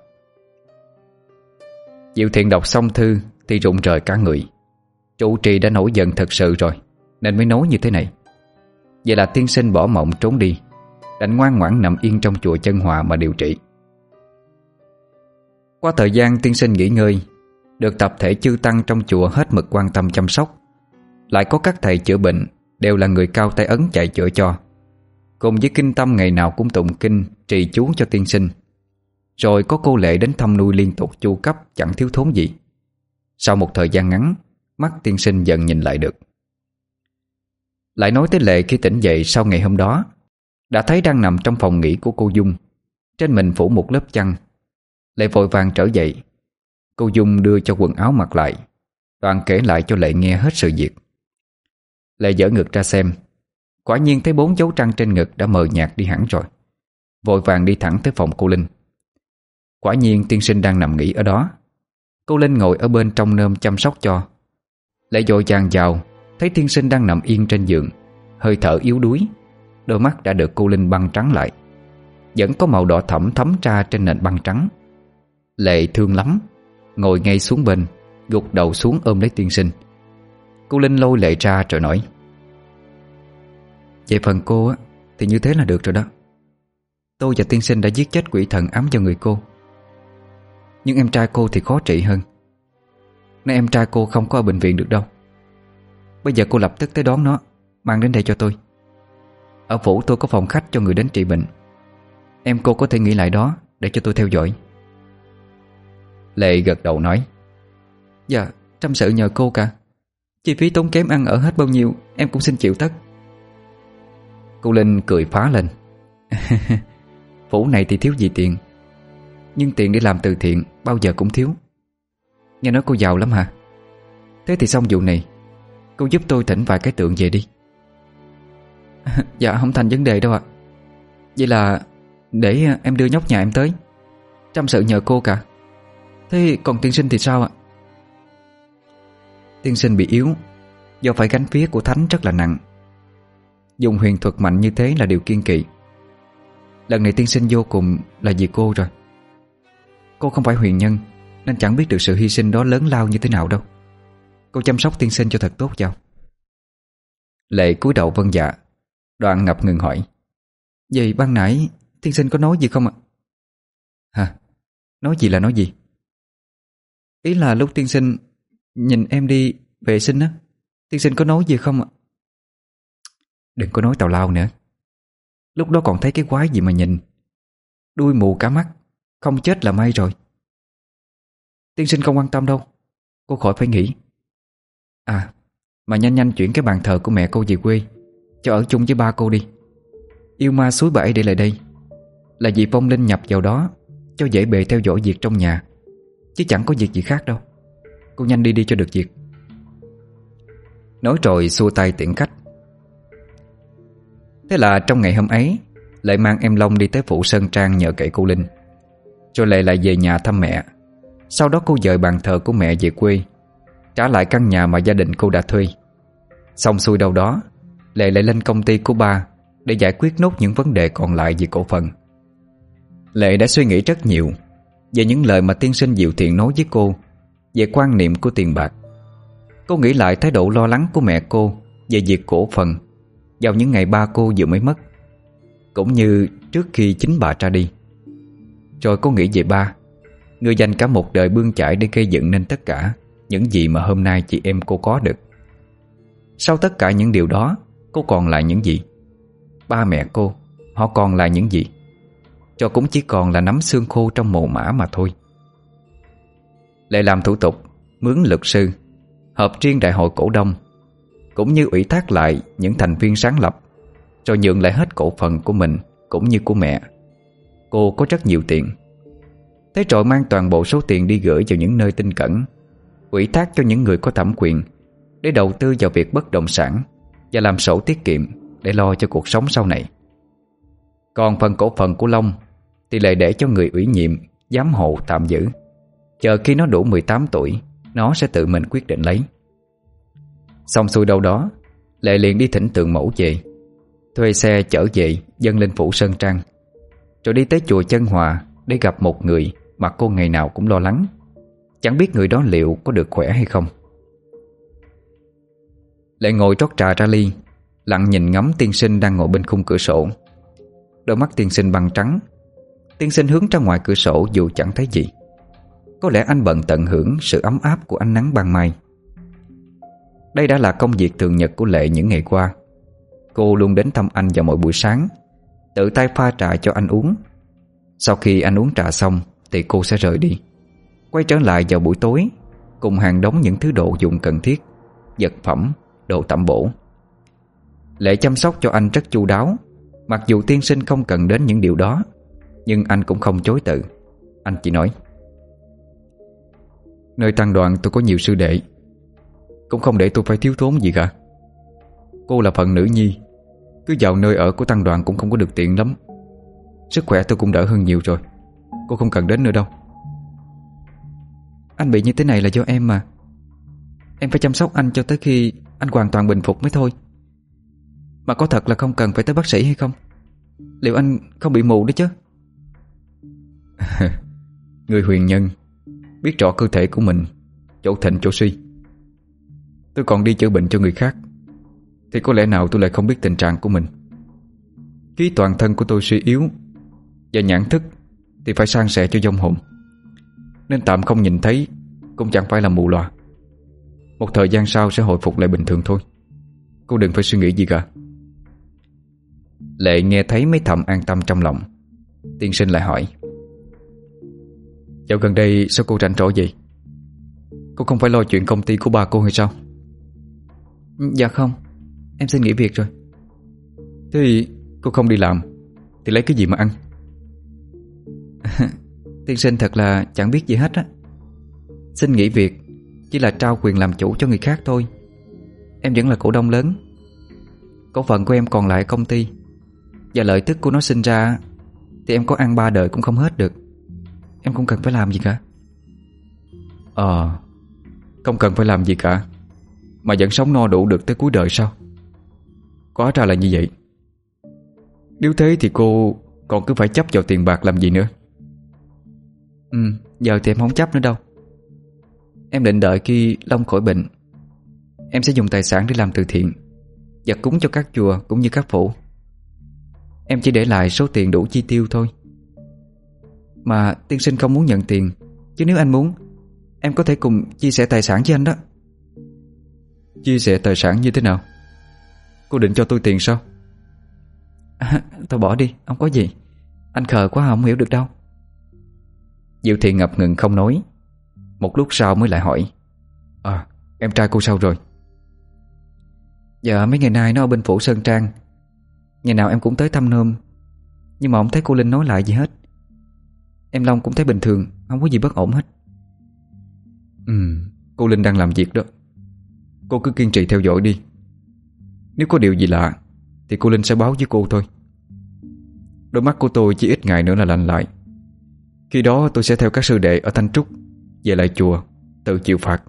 Diệu Thiện đọc xong thư thì rụng rời cả người. Trụ trì đã nổi giận thật sự rồi, nên mới nói như thế này. Vậy là tiên sinh bỏ mộng trốn đi, đành ngoan ngoãn nằm yên trong chùa Chân Hòa mà điều trị. Qua thời gian tiên sinh nghỉ ngơi, được tập thể chư tăng trong chùa hết mực quan tâm chăm sóc. Lại có các thầy chữa bệnh đều là người cao tay ấn chạy chữa cho, cùng với kinh tâm ngày nào cũng tụng kinh trì chú cho tiên sinh. Rồi có cô Lệ đến thăm nuôi liên tục chu cấp chẳng thiếu thốn gì. Sau một thời gian ngắn, mắt tiên sinh dần nhìn lại được. Lại nói tới Lệ khi tỉnh dậy sau ngày hôm đó, đã thấy đang nằm trong phòng nghỉ của cô Dung, trên mình phủ một lớp chăn. Lệ vội vàng trở dậy. Cô Dung đưa cho quần áo mặc lại, Toàn kể lại cho Lệ nghe hết sự việc. Lệ giở ngực ra xem, quả nhiên thấy 4 dấu trăng trên ngực đã mờ nhạt đi hẳn rồi. Vội vàng đi thẳng tới phòng cô Linh. Quả nhiên tiên sinh đang nằm nghỉ ở đó. Cô Linh ngồi ở bên trong nơm chăm sóc cho. Lệ vội vàng vào, thấy tiên sinh đang nằm yên trên giường, hơi thở yếu đuối, đôi mắt đã được cô Linh băng trắng lại, vẫn có màu đỏ thẫm thấm ra trên nền băng trắng. Lệ thương lắm, ngồi ngay xuống bên, gục đầu xuống ôm lấy tiên sinh. Cô Linh lôi Lệ ra rồi nói: Về phần cô á, thì như thế là được rồi đó. Tôi và tiên sinh đã giết chết quỷ thần ám cho người cô. Nhưng em trai cô thì khó trị hơn, nên em trai cô không có ở bệnh viện được đâu. Bây giờ cô lập tức tới đón nó, mang đến đây cho tôi. Ở phủ tôi có phòng khách cho người đến trị bệnh. Em cô có thể nghỉ lại đó để cho tôi theo dõi. Lệ gật đầu nói: Dạ, trăm sự nhờ cô cả. Chi phí tốn kém ăn ở hết bao nhiêu em cũng xin chịu tất. Cô Linh cười phá lên. Phủ này thì thiếu gì tiền, nhưng tiền để làm từ thiện bao giờ cũng thiếu. Nghe nói cô giàu lắm hả? Thế thì xong vụ này, cô giúp tôi thỉnh vài cái tượng về đi. Dạ không thành vấn đề đâu ạ. Vậy là để em đưa nhóc nhà em tới. Trăm sự nhờ cô cả. Thế còn tiên sinh thì sao ạ? Tiên sinh bị yếu do phải gánh vía của thánh rất là nặng. Dùng huyền thuật mạnh như thế là điều kiêng kỵ. Lần này tiên sinh vô cùng là vì cô rồi. Cô không phải huyền nhân nên chẳng biết được sự hy sinh đó lớn lao như thế nào đâu. Cô chăm sóc tiên sinh cho thật tốt vào. Lệ cúi đầu vâng dạ, đoạn ngập ngừng hỏi: Vậy ban nãy tiên sinh có nói gì không ạ? Hả? Nói gì là nói gì? Ý là lúc tiên sinh nhìn em đi vệ sinh á, tiên sinh có nói gì không ạ? Đừng có nói tào lao nữa. Lúc đó còn thấy cái quái gì mà nhìn. Đuôi mù cả mắt, không chết là may rồi. Tiên sinh không quan tâm đâu, cô khỏi phải nghĩ. À, mà nhanh nhanh chuyển cái bàn thờ của mẹ cô về quê, cho ở chung với ba cô đi. Yêu ma suối bẫy để lại đây là vì vong linh nhập vào đó, cho dễ bề theo dõi việc trong nhà, chứ chẳng có việc gì khác đâu. Cô nhanh đi cho được việc. Nói rồi xua tay tiễn khách. Thế là trong ngày hôm ấy, Lệ mang em Long đi tới phủ Sơn Trang nhờ cậy cô Linh. Rồi Lệ lại về nhà thăm mẹ. Sau đó cô dời bàn thờ của mẹ về quê, trả lại căn nhà mà gia đình cô đã thuê. Xong xuôi đâu đó, Lệ lại lên công ty của ba để giải quyết nốt những vấn đề còn lại về cổ phần. Lệ đã suy nghĩ rất nhiều về những lời mà tiên sinh Diệu Thiện nói với cô về quan niệm của tiền bạc. Cô nghĩ lại thái độ lo lắng của mẹ cô về việc cổ phần vào những ngày ba cô vừa mới mất, cũng như trước khi chính bà ra đi. Rồi cô nghĩ về ba, người dành cả một đời bươn chải để gây dựng nên tất cả những gì mà hôm nay chị em cô có được. Sau tất cả những điều đó, cô còn lại những gì? Ba mẹ cô, họ còn lại những gì? Cho cũng chỉ còn là nắm xương khô trong mồ mả mà thôi. Lệ làm thủ tục mướn luật sư, họp riêng đại hội cổ đông, cũng như ủy thác lại những thành viên sáng lập, rồi nhượng lại hết cổ phần của mình cũng như của mẹ. Cô có rất nhiều tiền. Thế rồi mang toàn bộ số tiền đi gửi vào những nơi tin cẩn, ủy thác cho những người có thẩm quyền để đầu tư vào việc bất động sản và làm sổ tiết kiệm để lo cho cuộc sống sau này. Còn phần cổ phần của Long thì lại để cho người ủy nhiệm giám hộ tạm giữ, chờ khi nó đủ 18 tuổi nó sẽ tự mình quyết định lấy. Xong xuôi đâu đó, Lệ liền đi thỉnh tượng mẫu về, thuê xe chở về dâng lên phủ Sơn Trang, rồi đi tới chùa Chân Hòa để gặp một người mà cô ngày nào cũng lo lắng, chẳng biết người đó liệu có được khỏe hay không. Lệ ngồi rót trà ra ly, lặng nhìn ngắm tiên sinh đang ngồi bên khung cửa sổ. Đôi mắt tiên sinh băng trắng. Tiên sinh hướng ra ngoài cửa sổ dù chẳng thấy gì. Có lẽ anh bận tận hưởng sự ấm áp của ánh nắng ban mai. Đây đã là công việc thường nhật của Lệ những ngày qua. Cô luôn đến thăm anh vào mỗi buổi sáng, tự tay pha trà cho anh uống. Sau khi anh uống trà xong thì cô sẽ rời đi, quay trở lại vào buổi tối cùng hàng đống những thứ đồ dùng cần thiết, vật phẩm, đồ tẩm bổ. Lệ chăm sóc cho anh rất chu đáo. Mặc dù tiên sinh không cần đến những điều đó, nhưng anh cũng không chối từ. Anh chỉ nói: nơi tăng đoàn tôi có nhiều sư đệ, cũng không để tôi phải thiếu thốn gì cả. Cô là phận nữ nhi, cứ vào nơi ở của tăng đoàn cũng không có được tiện lắm. Sức khỏe tôi cũng đỡ hơn nhiều rồi, cô không cần đến nữa đâu. Anh bị như thế này là do em mà. Em phải chăm sóc anh cho tới khi anh hoàn toàn bình phục mới thôi. Mà có thật là không cần phải tới bác sĩ hay không? Liệu anh không bị mù đấy chứ? Người huyền nhân biết rõ cơ thể của mình, chỗ thịnh chỗ suy. Tôi còn đi chữa bệnh cho người khác, thì có lẽ nào tôi lại không biết tình trạng của mình. Khí toàn thân của tôi suy yếu, và nhãn thức thì phải san sẻ cho vong hồn, nên tạm không nhìn thấy cũng chẳng phải là mù lòa. Một thời gian sau sẽ hồi phục lại bình thường thôi. Cô đừng phải suy nghĩ gì cả. Lệ nghe thấy mấy thầm an tâm trong lòng. Tiên sinh lại hỏi: dạo gần đây sao cô rảnh rỗi vậy? Cô không phải lo chuyện công ty của ba cô hay sao? Dạ không, em xin nghỉ việc rồi. Thế thì cô không đi làm thì lấy cái gì mà ăn? Tiên sinh thật là chẳng biết gì hết á. Xin nghỉ việc chỉ là trao quyền làm chủ cho người khác thôi. Em vẫn là cổ đông lớn. Cổ phần của em còn lại ở công ty, và lợi tức của nó sinh ra thì em có ăn 3 đời cũng không hết được. Em không cần phải làm gì cả. Không cần phải làm gì cả mà vẫn sống no đủ được tới cuối đời sao? Hóa ra là như vậy. Nếu thế thì cô còn cứ phải chấp vào tiền bạc làm gì nữa? Giờ thì em không chấp nữa đâu. Em định đợi khi Long khỏi bệnh, em sẽ dùng tài sản để làm từ thiện và cúng cho các chùa cũng như các phủ. Em chỉ để lại số tiền đủ chi tiêu thôi. Mà tiên sinh không muốn nhận tiền, chứ nếu anh muốn, em có thể cùng chia sẻ tài sản với anh đó. Chia sẻ tài sản như thế nào? Cô định cho tôi tiền sao? Thôi bỏ đi, không có gì. Anh khờ quá không hiểu được đâu. Diệu Thiện ngập ngừng không nói. Một lúc sau mới lại hỏi: em trai cô sao rồi? Dạ mấy ngày nay nó ở bên phủ Sơn Trang. Ngày nào em cũng tới thăm nôm, nhưng mà không thấy cô Linh nói lại gì hết. Em Long cũng thấy bình thường, không có gì bất ổn hết. Cô Linh đang làm việc đó. Cô cứ kiên trì theo dõi đi. Nếu có điều gì lạ thì cô Linh sẽ báo với cô thôi. Đôi mắt của tôi chỉ ít ngày nữa là lành lại. Khi đó tôi sẽ theo các sư đệ ở Thanh Trúc về lại chùa tự chịu phạt.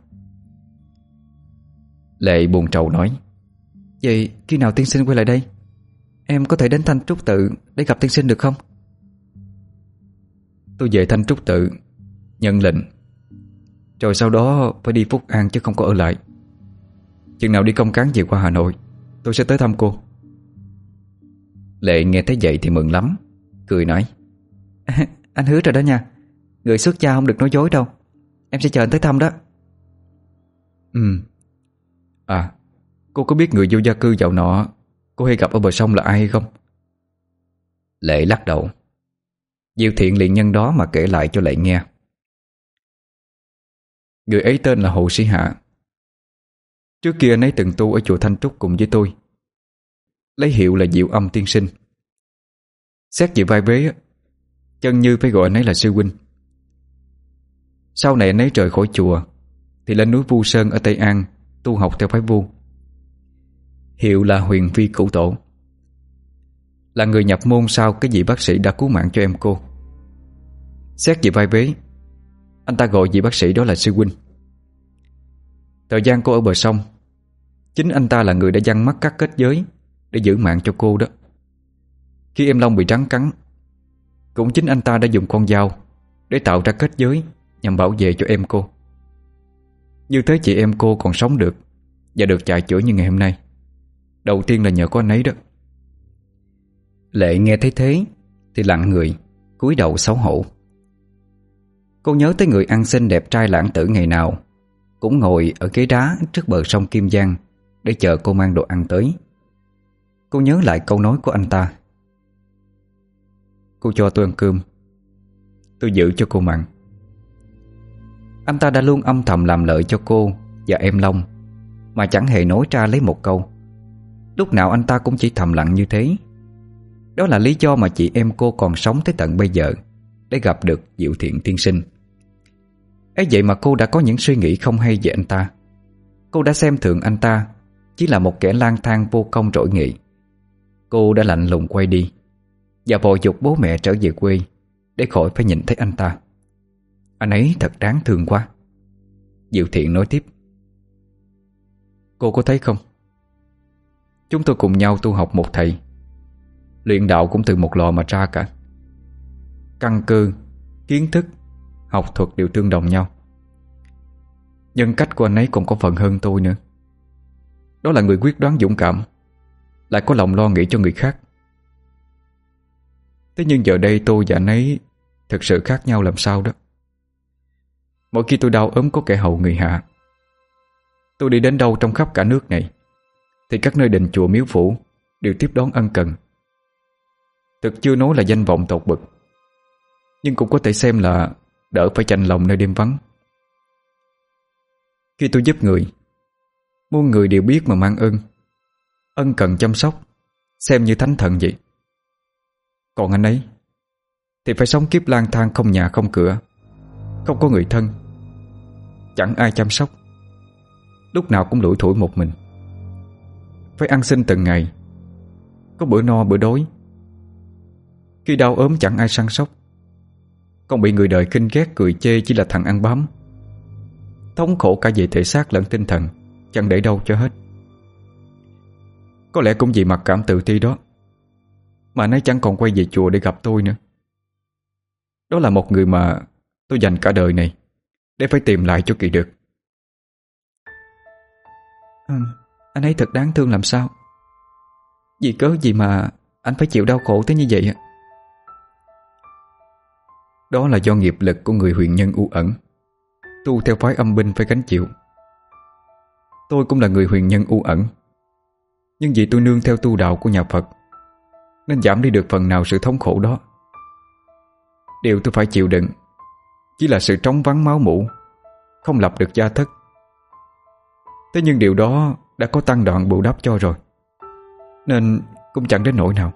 Lệ buồn trầu nói: Vậy khi nào tiên sinh quay lại đây? Em có thể đến Thanh Trúc tự để gặp tiên sinh được không? Tôi về Thanh Trúc tự nhận lệnh, rồi sau đó phải đi Phúc An chứ không có ở lại. Chừng nào đi công cán về qua Hà Nội, tôi sẽ tới thăm cô. Lệ nghe thấy vậy thì mừng lắm, cười nói: Anh hứa rồi đó nha. Người xuất gia không được nói dối đâu. Em sẽ chờ anh tới thăm đó. Cô có biết người vô gia cư dạo nọ cô hay gặp ở bờ sông là ai hay không? Lệ lắc đầu. Diệu Thiện liền nhân đó mà kể lại cho Lệ nghe. Người ấy tên là Hồ Sĩ Hạ. Trước kia anh ấy từng tu ở chùa Thanh Trúc cùng với tôi, lấy hiệu là Diệu Âm Tiên Sinh. Xét về vai vế, chân như phải gọi anh ấy là sư huynh. Sau này anh ấy rời khỏi chùa thì lên núi Vu Sơn ở Tây An tu học theo phái Vu. Hiệu là Huyền Vi Cửu Tổ. Là người nhập môn sau cái vị bác sĩ đã cứu mạng cho em cô. Xét về vai vế, anh ta gọi vị bác sĩ đó là sư huynh. Thời gian cô ở bờ sông, chính anh ta là người đã giăng mắt cắt kết giới để giữ mạng cho cô đó. Khi em Long bị rắn cắn, cũng chính anh ta đã dùng con dao để tạo ra kết giới nhằm bảo vệ cho em cô. Như thế chị em cô còn sống được và được chạy chữa như ngày hôm nay, đầu tiên là nhờ có anh ấy đó. Lệ nghe thấy thế thì lặng người, cúi đầu xấu hổ. Cô nhớ tới người ăn xin đẹp trai lãng tử ngày nào cũng ngồi ở ghế đá trước bờ sông Kim Giang để chờ cô mang đồ ăn tới. Cô nhớ lại câu nói của anh ta: Cô cho tôi ăn cơm, tôi giữ cho cô mặn. Anh ta đã luôn âm thầm làm lợi cho cô và em Long, mà chẳng hề nói ra lấy một câu. Lúc nào anh ta cũng chỉ thầm lặng như thế. Đó là lý do mà chị em cô còn sống tới tận bây giờ, để gặp được Diệu Thiện tiên sinh. Ấy vậy mà cô đã có những suy nghĩ không hay về anh ta. Cô đã xem thường anh ta chỉ là một kẻ lang thang vô công trỗi nghị. Cô đã lạnh lùng quay đi và vội giục bố mẹ trở về quê để khỏi phải nhìn thấy anh ta. Anh ấy thật đáng thương quá. Diệu Thiện nói tiếp: Cô có thấy không, chúng tôi cùng nhau tu học một thầy, luyện đạo cũng từ một lò mà ra cả. Căn cơ, kiến thức, học thuật đều tương đồng nhau. Nhân cách của anh ấy còn có phần hơn tôi nữa. Đó là người quyết đoán dũng cảm, lại có lòng lo nghĩ cho người khác. Thế nhưng giờ đây tôi và anh ấy thực sự khác nhau làm sao đó. Mỗi khi tôi đau ốm có kẻ hầu người hạ, tôi đi đến đâu trong khắp cả nước này thì các nơi đình chùa miếu phủ đều tiếp đón ân cần. Thực chưa nói là danh vọng tột bậc, nhưng cũng có thể xem là đỡ phải chạnh lòng nơi đêm vắng. Khi tôi giúp người, Muôn người đều biết mà mang ơn. Ân cần chăm sóc, xem như thánh thần vậy. Còn anh ấy thì phải sống kiếp lang thang, không nhà không cửa, không có người thân, chẳng ai chăm sóc, lúc nào cũng lủi thủi một mình. Phải ăn xin từng ngày, có bữa no bữa đói. Khi đau ốm chẳng ai săn sóc, còn bị người đời khinh ghét cười chê chỉ là thằng ăn bám. Thống khổ cả về thể xác lẫn tinh thần, chẳng để đâu cho hết. Có lẽ cũng vì mặc cảm tự ti đó mà anh ấy chẳng còn quay về chùa để gặp tôi nữa. Đó là một người mà tôi dành cả đời này để phải tìm lại cho kỳ được. Anh ấy thật đáng thương làm sao. Vì cớ gì mà anh phải chịu đau khổ tới như vậy ạ? Đó là do nghiệp lực của người huyền nhân u ẩn, tu theo phái âm binh phải gánh chịu. Tôi cũng là người huyền nhân u ẩn, nhưng vì tôi nương theo tu đạo của nhà Phật nên giảm đi được phần nào sự thống khổ đó. Điều tôi phải chịu đựng chỉ là sự trống vắng máu mủ, không lập được gia thất. Thế nhưng điều đó đã có tăng đoạn bù đắp cho rồi, nên cũng chẳng đến nỗi nào.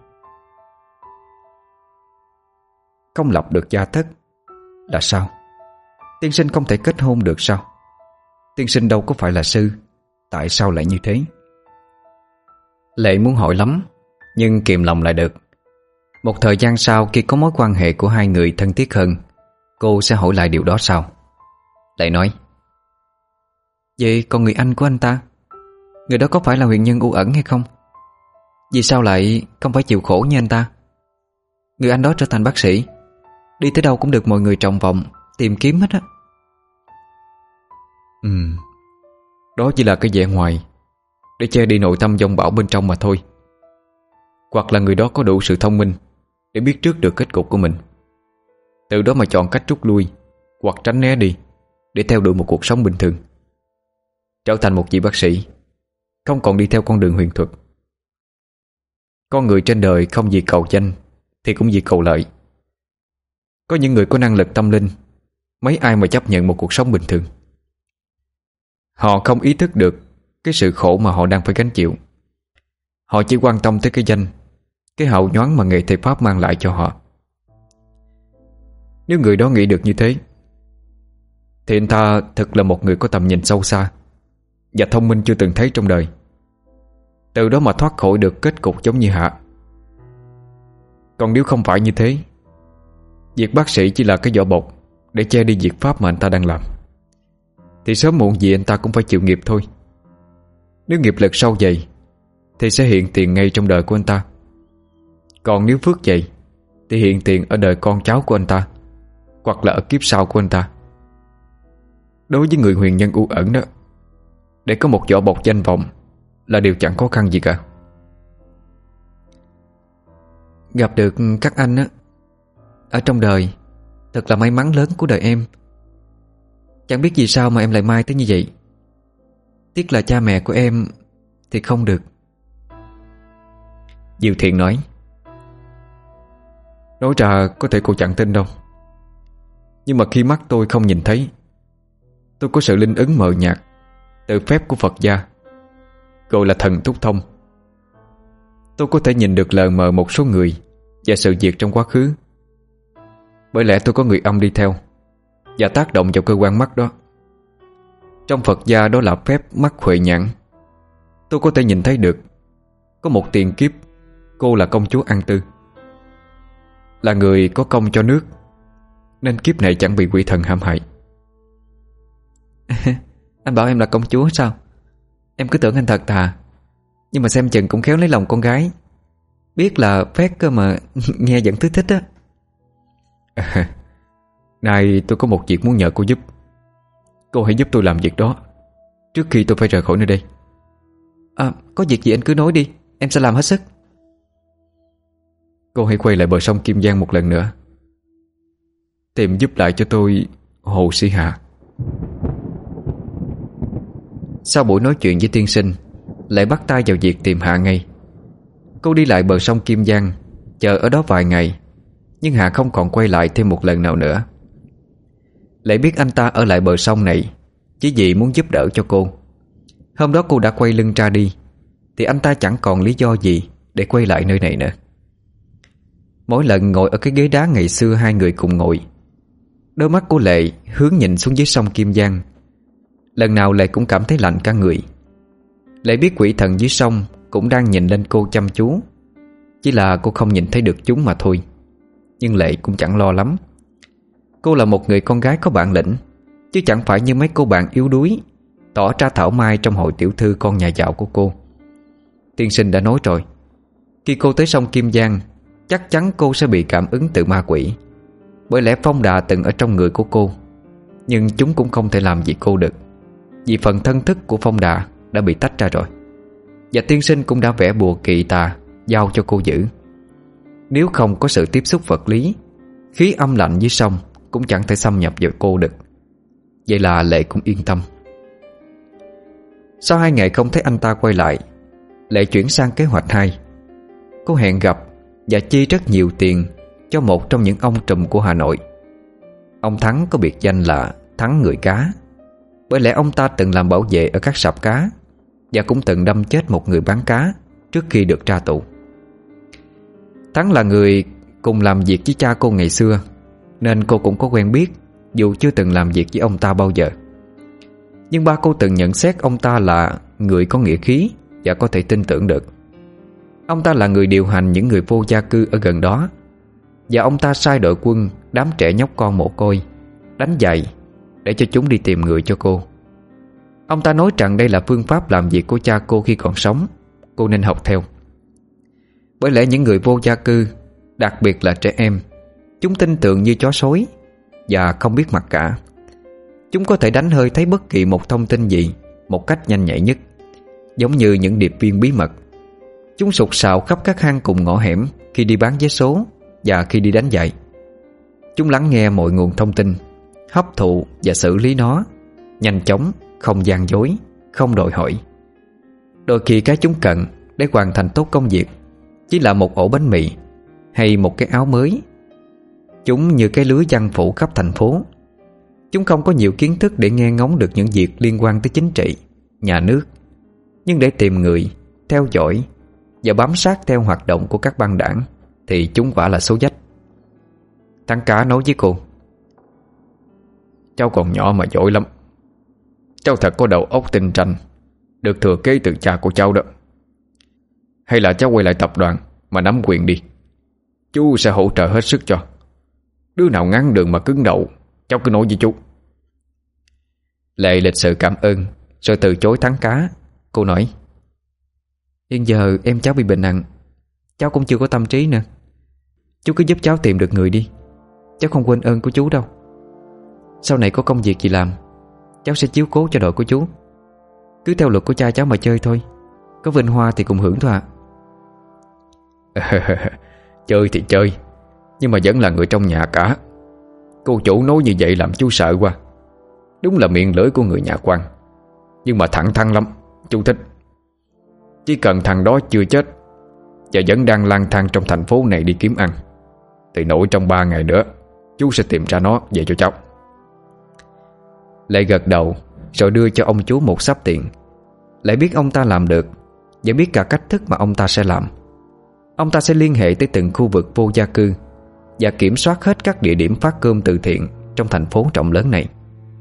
Không lập được gia thất là sao? Tiên sinh không thể kết hôn được sao? Tiên sinh đâu có phải là sư, tại sao lại như thế? Lệ muốn hỏi lắm, nhưng kìm lòng lại được. Một thời gian sau, khi có mối quan hệ của hai người thân thiết hơn, cô sẽ hỏi lại điều đó sau. Lệ nói: vậy còn người anh của anh ta, người đó có phải là huyền nhân u ẩn hay không? Vì sao lại không phải chịu khổ như anh ta? Người anh đó trở thành bác sĩ, đi tới đâu cũng được mọi người trọng vọng, tìm kiếm hết á. Đó chỉ là cái vẻ ngoài để che đi nội tâm dông bão bên trong mà thôi. Hoặc là người đó có đủ sự thông minh để biết trước được kết cục của mình, từ đó mà chọn cách rút lui hoặc tránh né đi để theo đuổi một cuộc sống bình thường, trở thành một vị bác sĩ, không còn đi theo con đường huyền thuật. Con người trên đời không vì cầu danh thì cũng vì cầu lợi. Có những người có năng lực tâm linh, mấy ai mà chấp nhận một cuộc sống bình thường. Họ không ý thức được cái sự khổ mà họ đang phải gánh chịu. Họ chỉ quan tâm tới cái danh, cái hào nhoáng mà nghề thầy Pháp mang lại cho họ. Nếu người đó nghĩ được như thế thì anh ta thực là một người có tầm nhìn sâu xa và thông minh chưa từng thấy trong đời, từ đó mà thoát khỏi được kết cục giống như Hạ. Còn nếu không phải như thế, việc bác sĩ chỉ là cái vỏ bọc để che đi việc pháp mà anh ta đang làm, thì sớm muộn gì anh ta cũng phải chịu nghiệp thôi. Nếu nghiệp lực sâu dày thì sẽ hiện tiền ngay trong đời của anh ta. Còn nếu phước dày thì hiện tiền ở đời con cháu của anh ta, hoặc là ở kiếp sau của anh ta. Đối với người huyền nhân u ẩn đó, để có một vỏ bọc danh vọng là điều chẳng khó khăn gì cả. Gặp được các anh á, ở trong đời thật là may mắn lớn của đời em. Chẳng biết vì sao mà em lại may tới như vậy. Tiếc là cha mẹ của em thì không được. Diệu Thiện nói ra có thể cô chẳng tin đâu, nhưng mà khi mắt tôi không nhìn thấy, tôi có sự linh ứng mờ nhạt từ phép của Phật gia, gọi là thần túc thông. Tôi có thể nhìn được lờ mờ một số người và sự việc trong quá khứ. Bởi lẽ tôi có người âm đi theo và tác động vào cơ quan mắt đó. Trong Phật gia đó là phép mắt huệ nhãn. Tôi có thể nhìn thấy được có một tiền kiếp cô là công chúa An Tư, là người có công cho nước, nên kiếp này chẳng bị quỷ thần hãm hại. Anh bảo em là công chúa sao? Em cứ tưởng anh thật thà, nhưng mà xem chừng cũng khéo lấy lòng con gái. Biết là phét cơ mà nghe vẫn thích á. Nay tôi có một việc muốn nhờ cô giúp. Cô hãy giúp tôi làm việc đó trước khi tôi phải rời khỏi nơi đây. Có việc gì anh cứ nói đi, em sẽ làm hết sức. Cô hãy quay lại bờ sông Kim Giang một lần nữa, tìm giúp lại cho tôi Hồ Sĩ Hạ. Sau buổi nói chuyện với tiên sinh, lại bắt tay vào việc tìm Hạ ngay. Cô đi lại bờ sông Kim Giang, chờ ở đó vài ngày, nhưng Hạ không còn quay lại thêm một lần nào nữa. Lại biết anh ta ở lại bờ sông này chỉ vì muốn giúp đỡ cho cô. Hôm đó cô đã quay lưng ra đi, thì anh ta chẳng còn lý do gì để quay lại nơi này nữa. Mỗi lần ngồi ở cái ghế đá ngày xưa hai người cùng ngồi, đôi mắt của Lệ hướng nhìn xuống dưới sông Kim Giang. Lần nào Lệ cũng cảm thấy lạnh cả người. Lệ biết quỷ thần dưới sông cũng đang nhìn lên cô chăm chú, chỉ là cô không nhìn thấy được chúng mà thôi. Nhưng Lệ cũng chẳng lo lắm. Cô là một người con gái có bản lĩnh, chứ chẳng phải như mấy cô bạn yếu đuối tỏ ra thảo mai trong hội tiểu thư con nhà giàu của cô. Tiên sinh đã nói rồi, khi cô tới sông Kim Giang, chắc chắn cô sẽ bị cảm ứng từ ma quỷ. Bởi lẽ phong đà từng ở trong người của cô, nhưng chúng cũng không thể làm gì cô được, vì phần thân thức của phong đà đã bị tách ra rồi. Và tiên sinh cũng đã vẽ bùa kỳ tà giao cho cô giữ. Nếu không có sự tiếp xúc vật lý, khí âm lạnh dưới sông cũng chẳng thể xâm nhập vào cô được. Vậy là Lệ cũng yên tâm. Sau 2 ngày không thấy anh ta quay lại, Lệ chuyển sang kế hoạch 2. Cô hẹn gặp và chi rất nhiều tiền cho một trong những ông trùm của Hà Nội. Ông Thắng có biệt danh là Thắng Người Cá, bởi lẽ ông ta từng làm bảo vệ ở các sạp cá và cũng từng đâm chết một người bán cá trước khi được ra tù. Thắng là người cùng làm việc với cha cô ngày xưa, nên cô cũng có quen biết, dù chưa từng làm việc với ông ta bao giờ. Nhưng ba cô từng nhận xét ông ta là người có nghĩa khí và có thể tin tưởng được. Ông ta là người điều hành những người vô gia cư ở gần đó, và ông ta sai đội quân đám trẻ nhóc con mồ côi đánh giày để cho chúng đi tìm người cho cô. Ông ta nói rằng đây là phương pháp làm việc của cha cô khi còn sống, cô nên học theo. Bởi lẽ những người vô gia cư, đặc biệt là trẻ em, chúng tin tưởng như chó sói và không biết mặc cả. Chúng có thể đánh hơi thấy bất kỳ một thông tin gì một cách nhanh nhạy nhất, giống như những điệp viên bí mật. Chúng sục sạo khắp các hang cùng ngõ hẻm khi đi bán vé số và khi đi đánh giày. Chúng lắng nghe mọi nguồn thông tin, hấp thụ và xử lý nó nhanh chóng, không gian dối, không đòi hỏi. Đôi khi cái chúng cần để hoàn thành tốt công việc chỉ là một ổ bánh mì hay một cái áo mới. Chúng như cái lưới giăng phủ khắp thành phố. Chúng không có nhiều kiến thức để nghe ngóng được những việc liên quan tới chính trị, nhà nước, nhưng để tìm người, theo dõi và bám sát theo hoạt động của các băng đảng thì chúng quả là số dách. Thằng Cá nói với cô: "Cháu còn nhỏ mà giỏi lắm. Cháu thật có đầu óc tinh ranh, được thừa kế từ cha của cháu đó. Hay là cháu quay lại tập đoàn mà nắm quyền đi, chú sẽ hỗ trợ hết sức cho. Đứa nào ngăn đường mà cứng đầu, cháu cứ nói với chú." Lệ lịch sự cảm ơn rồi từ chối Thắng Cá. Cô nói: "Hiện giờ em cháu bị bệnh nặng, cháu cũng chưa có tâm trí nữa. Chú cứ giúp cháu tìm được người đi, cháu không quên ơn của chú đâu. Sau này có công việc gì làm, cháu sẽ chiếu cố cho đội của chú. Cứ theo luật của cha cháu mà chơi thôi, có vinh hoa thì cùng hưởng thôi ạ." Chơi thì chơi, nhưng mà vẫn là người trong nhà cả. Cô chủ nói như vậy làm chú sợ quá. Đúng là miệng lưỡi của người nhà quan, nhưng mà thẳng thắn lắm, chú thích. Chỉ cần thằng đó chưa chết và vẫn đang lang thang trong thành phố này đi kiếm ăn, thì nội trong 3 ngày nữa chú sẽ tìm ra nó về cho cháu. Lệ gật đầu rồi đưa cho ông chú một xấp tiền. Lệ biết ông ta làm được, và biết cả cách thức mà ông ta sẽ làm. Ông ta sẽ liên hệ tới từng khu vực vô gia cư và kiểm soát hết các địa điểm phát cơm từ thiện trong thành phố rộng lớn này.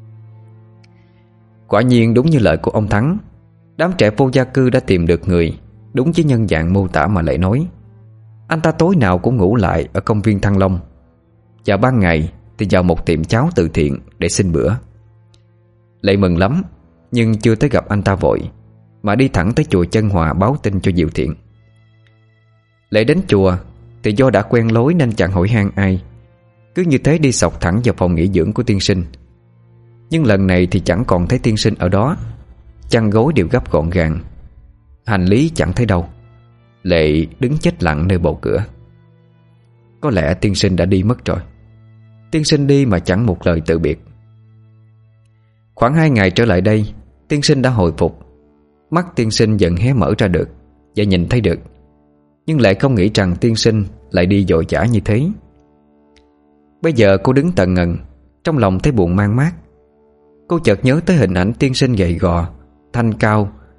Quả nhiên đúng như lời của ông Thắng, đám trẻ vô gia cư đã tìm được người đúng với nhân dạng mô tả mà Lệ nói. Anh ta tối nào cũng ngủ lại ở công viên Thăng Long, và ban ngày thì vào một tiệm cháo từ thiện để xin bữa. Lệ mừng lắm, nhưng chưa tới gặp anh ta vội, mà đi thẳng tới chùa Chân Hòa báo tin cho Diệu Thiện. Lệ đến chùa thì do đã quen lối nên chẳng hỏi han ai, cứ như thế đi sọc thẳng vào phòng nghỉ dưỡng của tiên sinh. Nhưng lần này thì chẳng còn thấy tiên sinh ở đó. Chăn gối đều gấp gọn gàng, hành lý chẳng thấy đâu. Lệ đứng chết lặng nơi bầu cửa. Có lẽ tiên sinh đã đi mất rồi. Tiên sinh đi mà chẳng một lời từ biệt. Khoảng 2 ngày trở lại đây, tiên sinh đã hồi phục. Mắt tiên sinh dần hé mở ra được và nhìn thấy được. Nhưng Lệ không nghĩ rằng tiên sinh lại đi vội vã như thế. Bây giờ cô đứng tần ngần, trong lòng thấy buồn man mác. Cô chợt nhớ tới hình ảnh tiên sinh gầy gò, thanh cao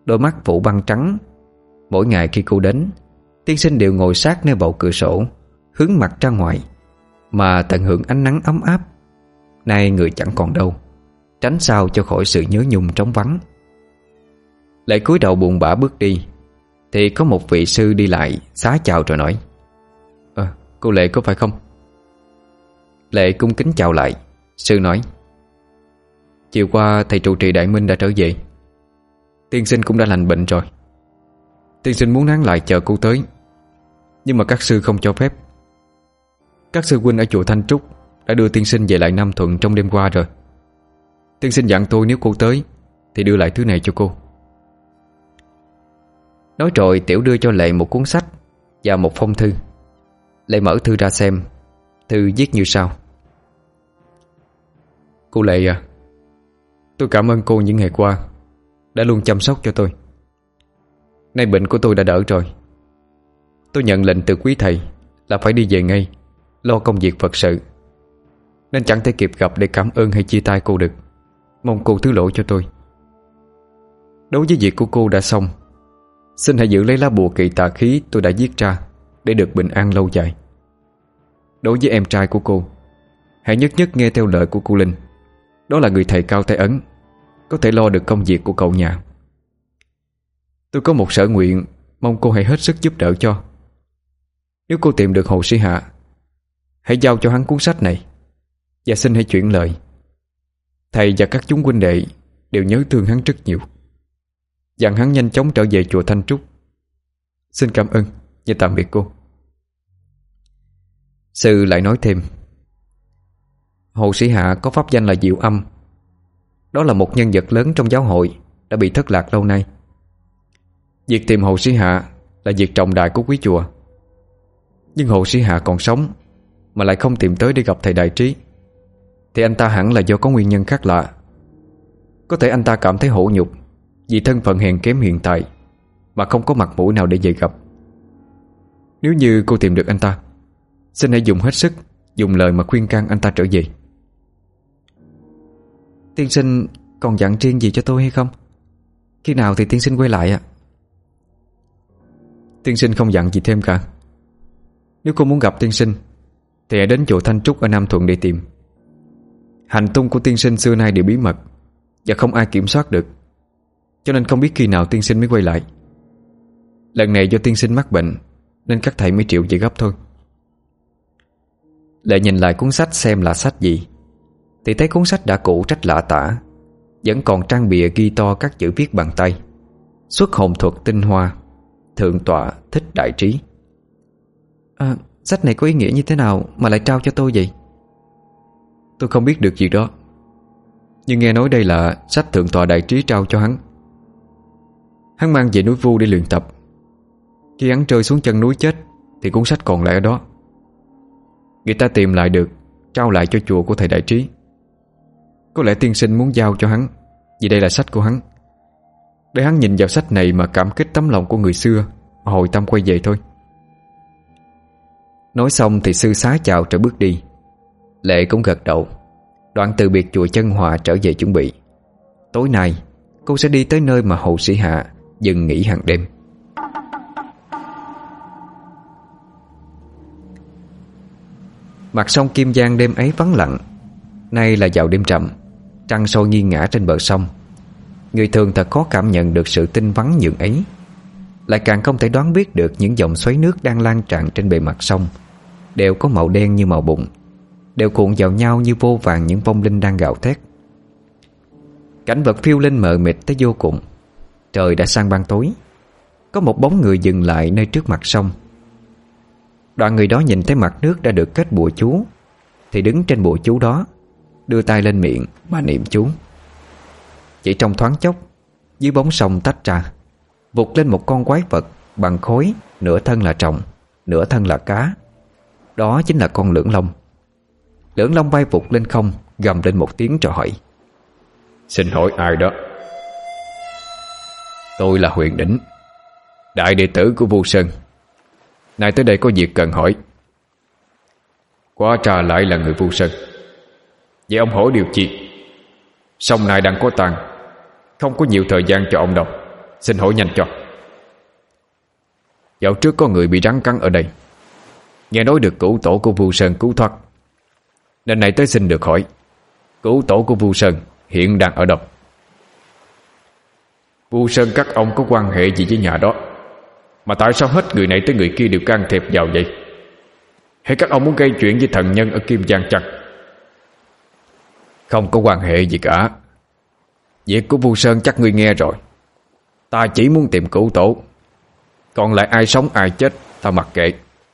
đôi mắt phủ băng trắng. Mỗi ngày khi cô đến, tiên sinh đều ngồi sát nơi bậu cửa sổ, hướng mặt ra ngoài mà tận hưởng ánh nắng ấm áp. Nay người chẳng còn đâu, tránh sao cho khỏi sự nhớ nhung trống vắng. Lệ cúi đầu buồn bã bước đi, thì có một vị sư đi lại xá chào rồi nói: Cô Lệ có phải không? Lệ cung kính chào lại. Sư nói: Chiều qua thầy trụ trì Đại Minh đã trở về. Tiên sinh cũng đã lành bệnh rồi. Tiên sinh muốn nán lại chờ cô tới, nhưng mà các sư không cho phép. Các sư huynh ở chùa Thanh Trúc đã đưa tiên sinh về lại Nam Thuận trong đêm qua rồi. Tiên sinh dặn tôi nếu cô tới thì đưa lại thứ này cho cô. Nói rồi Tiểu đưa cho Lệ một cuốn sách và một phong thư. Lệ mở thư ra xem. Thư viết như sau: Cô Lệ à, tôi cảm ơn cô những ngày qua đã luôn chăm sóc cho tôi. Nay bệnh của tôi đã đỡ rồi. Tôi nhận lệnh từ quý thầy là phải đi về ngay, lo công việc Phật sự, nên chẳng thể kịp gặp để cảm ơn hay chia tay cô được. Mong cô thứ lỗi cho tôi. Đối với việc của cô đã xong, xin hãy giữ lấy lá bùa kỵ tà khí tôi đã viết ra để được bình an lâu dài. Đối với em trai của cô, hãy nhất nhất nghe theo lời của cô Linh. Đó là người thầy cao tay ấn, có thể lo được công việc của cậu nhà. Tôi có một sở nguyện, mong cô hãy hết sức giúp đỡ cho. Nếu cô tìm được Hồ Sĩ Hạ, hãy giao cho hắn cuốn sách này, và xin hãy chuyển lời. Thầy và các chúng huynh đệ đều nhớ thương hắn rất nhiều. Dặn hắn nhanh chóng trở về chùa Thanh Trúc. Xin cảm ơn và tạm biệt cô. Sư lại nói thêm: Hồ Sĩ Hạ có pháp danh là Diệu Âm. Đó là một nhân vật lớn trong giáo hội đã bị thất lạc lâu nay. Việc tìm Hồ Sĩ Hạ là việc trọng đại của quý chùa. Nhưng Hồ Sĩ Hạ còn sống mà lại không tìm tới để gặp thầy Đại Trí, thì anh ta hẳn là do có nguyên nhân khác lạ. Có thể anh ta cảm thấy hổ nhục vì thân phận hèn kém hiện tại mà không có mặt mũi nào để về gặp. Nếu như cô tìm được anh ta, xin hãy dùng hết sức, dùng lời mà khuyên can anh ta trở về. Tiên sinh còn dặn riêng gì cho tôi hay không? Khi nào thì tiên sinh quay lại ạ? Tiên sinh không dặn gì thêm cả. Nếu cô muốn gặp tiên sinh thì hãy đến chùa Thanh Trúc ở Nam Thuận để tìm. Hành tung của tiên sinh xưa nay đều bí mật và không ai kiểm soát được, cho nên không biết khi nào tiên sinh mới quay lại. Lần này do tiên sinh mắc bệnh nên các thầy mới chịu về gấp thôi. Lệ nhìn lại cuốn sách xem là sách gì, thì thấy cuốn sách đã cũ rách lạ tả, vẫn còn trang bìa ghi to các chữ viết bằng tay: Xuất hồn thuật tinh hoa, Thượng tọa Thích Đại Trí. Sách này có ý nghĩa như thế nào mà lại trao cho tôi vậy? Tôi không biết được gì đó, nhưng nghe nói đây là sách Thượng tọa Đại Trí trao cho hắn. Hắn mang về núi Vu để luyện tập. Khi hắn rơi xuống chân núi chết thì cuốn sách còn lại ở đó. Người ta tìm lại được, trao lại cho chùa của thầy Đại Trí. Có lẽ tiên sinh muốn giao cho hắn, vì đây là sách của hắn, để hắn nhìn vào sách này mà cảm kích tấm lòng của người xưa, mà hồi tâm quay về thôi. Nói xong thì sư xá chào rồi bước đi. Lệ cũng gật đầu, đoạn từ biệt chùa Chân Hòa trở về chuẩn bị. Tối nay cô sẽ đi tới nơi mà Hồ Sĩ Hạ dừng nghỉ hàng đêm. Mặt sông Kim Giang đêm ấy vắng lặng. Nay là vào đêm trầm, trăng soi nghiêng ngả trên bờ sông. Người thường thật khó cảm nhận được sự tinh vắng nhường ấy, lại càng không thể đoán biết được những dòng xoáy nước đang lan tràn trên bề mặt sông đều có màu đen như màu bụng, đều cuộn vào nhau như vô vàn những vong linh đang gào thét. Cảnh vật phiêu linh mờ mịt tới vô cùng. Trời đã sang ban tối. Có một bóng người dừng lại nơi trước mặt sông. Đoạn người đó nhìn thấy mặt nước đã được kết bùa chú, thì đứng trên bùa chú đó, đưa tay lên miệng mà niệm chú. Chỉ trong thoáng chốc, dưới bóng sông tách ra, vụt lên một con quái vật bằng khối, nửa thân là rồng, nửa thân là cá. Đó chính là con lưỡng long. Lưỡng long bay vụt lên không, gầm lên một tiếng rồi hỏi: Xin hỏi ai đó? Tôi là Huyền Đỉnh, đại đệ tử của Vu Sơn. Nay tới đây có việc cần hỏi. Quá trà lại là người Vu Sơn. Vậy ông hỏi điều chi? Sông này đang có tàn, không có nhiều thời gian cho ông đâu. Xin hỏi nhanh cho. Dạo trước có người bị rắn cắn ở đây, nghe nói được cửu tổ của Vu Sơn cứu thoát, nên này tới xin được hỏi, cửu tổ của Vu Sơn hiện đang ở đâu? Vu Sơn các ông có quan hệ gì với nhà đó, mà tại sao hết người này tới người kia đều can thiệp vào vậy? Hay các ông muốn gây chuyện với thần nhân ở Kim Giang chăng? Không có quan hệ gì cả. Việc của Vu Sơn chắc ngươi nghe rồi. Ta chỉ muốn tìm cửu tổ, còn lại ai sống ai chết ta mặc kệ.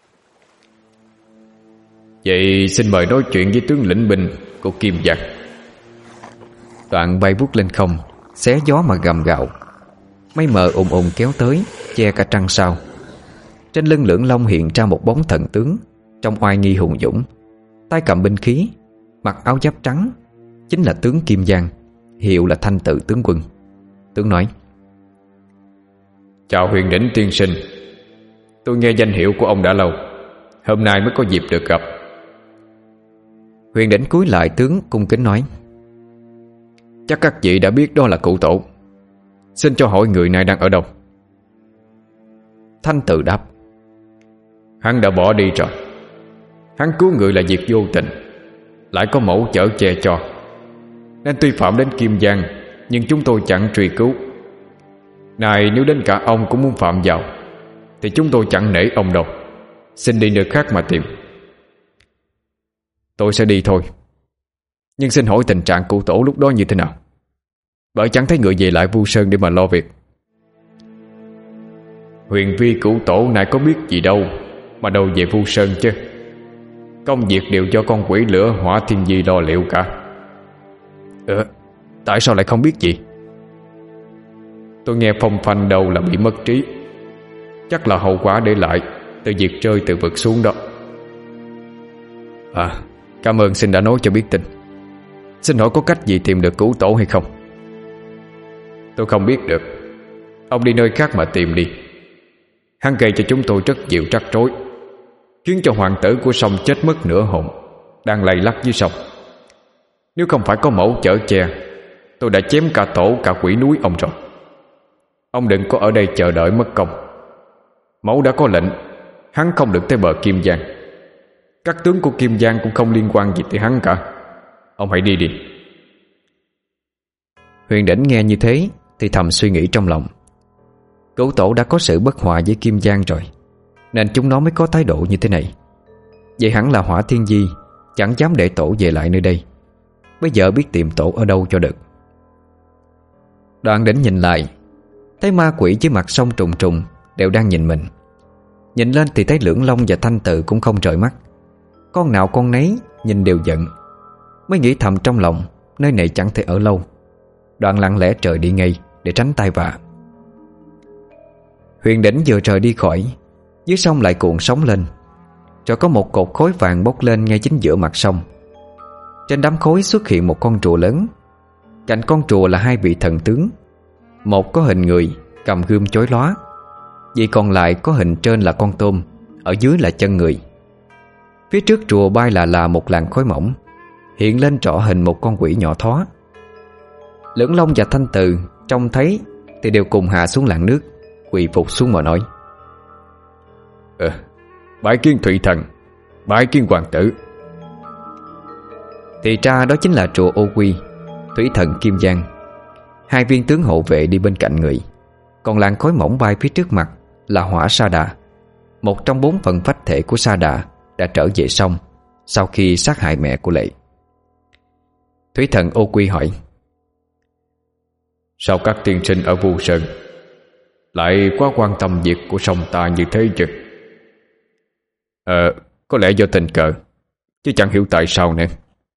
Vậy xin mời nói chuyện với tướng lĩnh binh của Kim Giang. Đoạn bay vút lên không, xé gió mà gầm gào. Mây mờ ùn ùn kéo tới, che cả trăng sao. Trên lưng Lưỡng Long hiện ra một bóng thần tướng, trông oai nghi hùng dũng, tay cầm binh khí, mặc áo giáp trắng, chính là tướng Kim Giang, hiệu là Thanh Tự tướng quân. Tướng nói: Chào Huyền Đỉnh tiên sinh. Tôi nghe danh hiệu của ông đã lâu, hôm nay mới có dịp được gặp. Huyền Đỉnh cúi lại tướng cung kính nói: Chắc các vị đã biết đó là cửu tổ. Xin cho hỏi người này đang ở đâu? Thanh Tự đáp: Hắn đã bỏ đi rồi. Hắn cứu người là việc vô tình, lại có mẫu chở che cho, nên tuy phạm đến Kim Giang, nhưng chúng tôi chẳng truy cứu. Này nếu đến cả ông cũng muốn phạm vào, thì chúng tôi chẳng nể ông đâu. Xin đi nơi khác mà tìm. Tôi sẽ đi thôi, nhưng xin hỏi tình trạng cụ tổ lúc đó như thế nào? Bởi chẳng thấy người về lại Vu Sơn để mà lo việc. Huyền vi cửu tổ này có biết gì đâu mà đâu về Vu Sơn chứ. Công việc đều do con quỷ lửa Hỏa Thiên Di lo liệu cả. Tại sao lại không biết gì? Tôi nghe phong phanh đâu là bị mất trí, chắc là hậu quả để lại từ việc rơi từ vực xuống đó. Cảm ơn xin đã nói cho biết tin. Xin hỏi có cách gì tìm được cửu tổ hay không? Tôi không biết được. Ông đi nơi khác mà tìm đi. Hắn gây cho chúng tôi rất nhiều rắc rối, khiến cho hoàng tử của sông chết mất nửa hồn, đang lay lắc dưới sông. Nếu không phải có mẫu chở che, tôi đã chém cả tổ cả quỷ núi ông rồi. Ông đừng có ở đây chờ đợi mất công. Mẫu đã có lệnh, hắn không được tới bờ Kim Giang. Các tướng của Kim Giang cũng không liên quan gì tới hắn cả. Ông hãy đi đi. Huyền Đỉnh nghe như thế thì thầm suy nghĩ trong lòng. Cửu tổ đã có sự bất hòa với Kim Giang rồi, nên chúng nó mới có thái độ như thế này. Vậy hẳn là Hỏa Thiên Di chẳng dám để tổ về lại nơi đây. Bây giờ biết tìm tổ ở đâu cho được. Đoạn Đỉnh nhìn lại, thấy ma quỷ với mặt sông trùng trùng đều đang nhìn mình. Nhìn lên thì thấy Lưỡng Long và Thanh Tự cũng không rời mắt. Con nào con nấy nhìn đều giận. Mới nghĩ thầm trong lòng, nơi này chẳng thể ở lâu. Đoạn lặng lẽ trời đi ngay để tránh tai vạ. Huyền Đỉnh vừa rời đi khỏi, dưới sông lại cuộn sóng lên. Rồi có một cột khối vàng bốc lên ngay chính giữa mặt sông. Trên đám khối xuất hiện một con rùa lớn. Cạnh con rùa là hai vị thần tướng. Một có hình người cầm gươm chói lóa, vị còn lại có hình trên là con tôm, ở dưới là chân người. Phía trước rùa bay là một làn khói mỏng, hiện lên rõ hình một con quỷ nhỏ thó. Lưỡng Long và Thanh Tự trông thấy thì đều cùng hạ xuống làn nước, quỳ phục xuống mà nói: Bái kiến Thủy Thần, bái kiến hoàng tử. Thì ra đó chính là rùa Ô Quy, Thủy Thần Kim Giang. Hai viên tướng hộ vệ đi bên cạnh người. Còn làn khói mỏng bay phía trước mặt là Hỏa Sa Đà, một trong 4 phần phách thể của Sa Đà đã trở về sông sau khi sát hại mẹ của Lệ. Thủy Thần Ô Quy hỏi: Sao các tiên sinh ở Vu Sơn lại quá quan tâm việc của sông ta như thế chứ? Có lẽ do tình cờ, chứ chẳng hiểu tại sao nữa.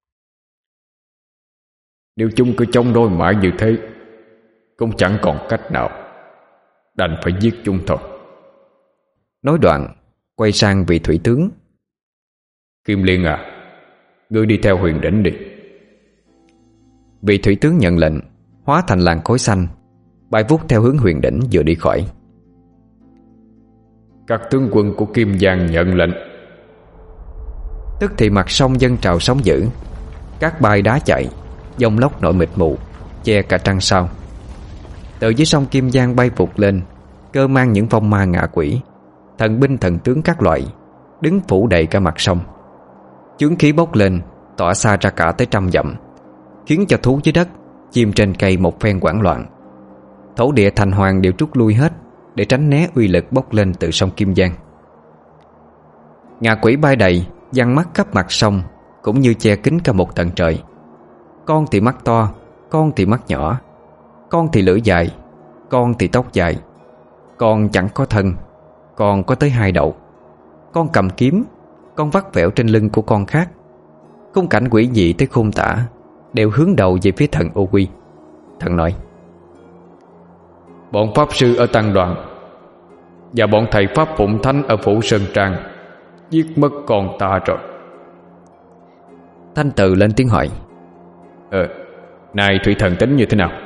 Nếu chúng cứ chống đối mãi như thế, cũng chẳng còn cách nào, đành phải giết chúng thôi. Nói đoạn quay sang vị thủy tướng: Kim Liên à, ngươi đi theo Huyền Đỉnh đi. Vị thủy tướng nhận lệnh, hóa thành làn khói xanh, bay vút theo hướng Huyền Đỉnh vừa đi khỏi. Các tướng quân của Kim Giang nhận lệnh. Tức thì mặt sông dâng trào sóng dữ, cát bay đá chạy, dông lốc nổi mịt mù, che cả trăng sao. Từ dưới sông Kim Giang bay vụt lên, cơ mang những phong ma ngạ quỷ, thần binh thần tướng các loại, đứng phủ đầy cả mặt sông. Chướng khí bốc lên, tỏa xa ra cả tới 100 dặm, khiến cho thú dưới đất, chim trên cây một phen hoảng loạn. Thổ địa thành hoàng đều trút lui hết để tránh né uy lực bốc lên từ sông Kim Giang. Ngạ quỷ bay đầy, giăng mắt khắp mặt sông, cũng như che kín cả một tầng trời. Con thì mắt to, con thì mắt nhỏ, con thì lưỡi dài, con thì tóc dài, con chẳng có thân, con có tới 2 đầu. Con cầm kiếm, con vắt vẻo trên lưng của con khác. Khung cảnh quỷ dị tới khung tả, đều hướng đầu về phía thần Ô Quy. Thần nói: bọn pháp sư ở Tăng Đoàn và bọn thầy pháp Phụng Thánh ở Phủ Sơn Trang giết mất con ta rồi. Thanh Từ lên tiếng hỏi: Này Thủy Thần tính như thế nào?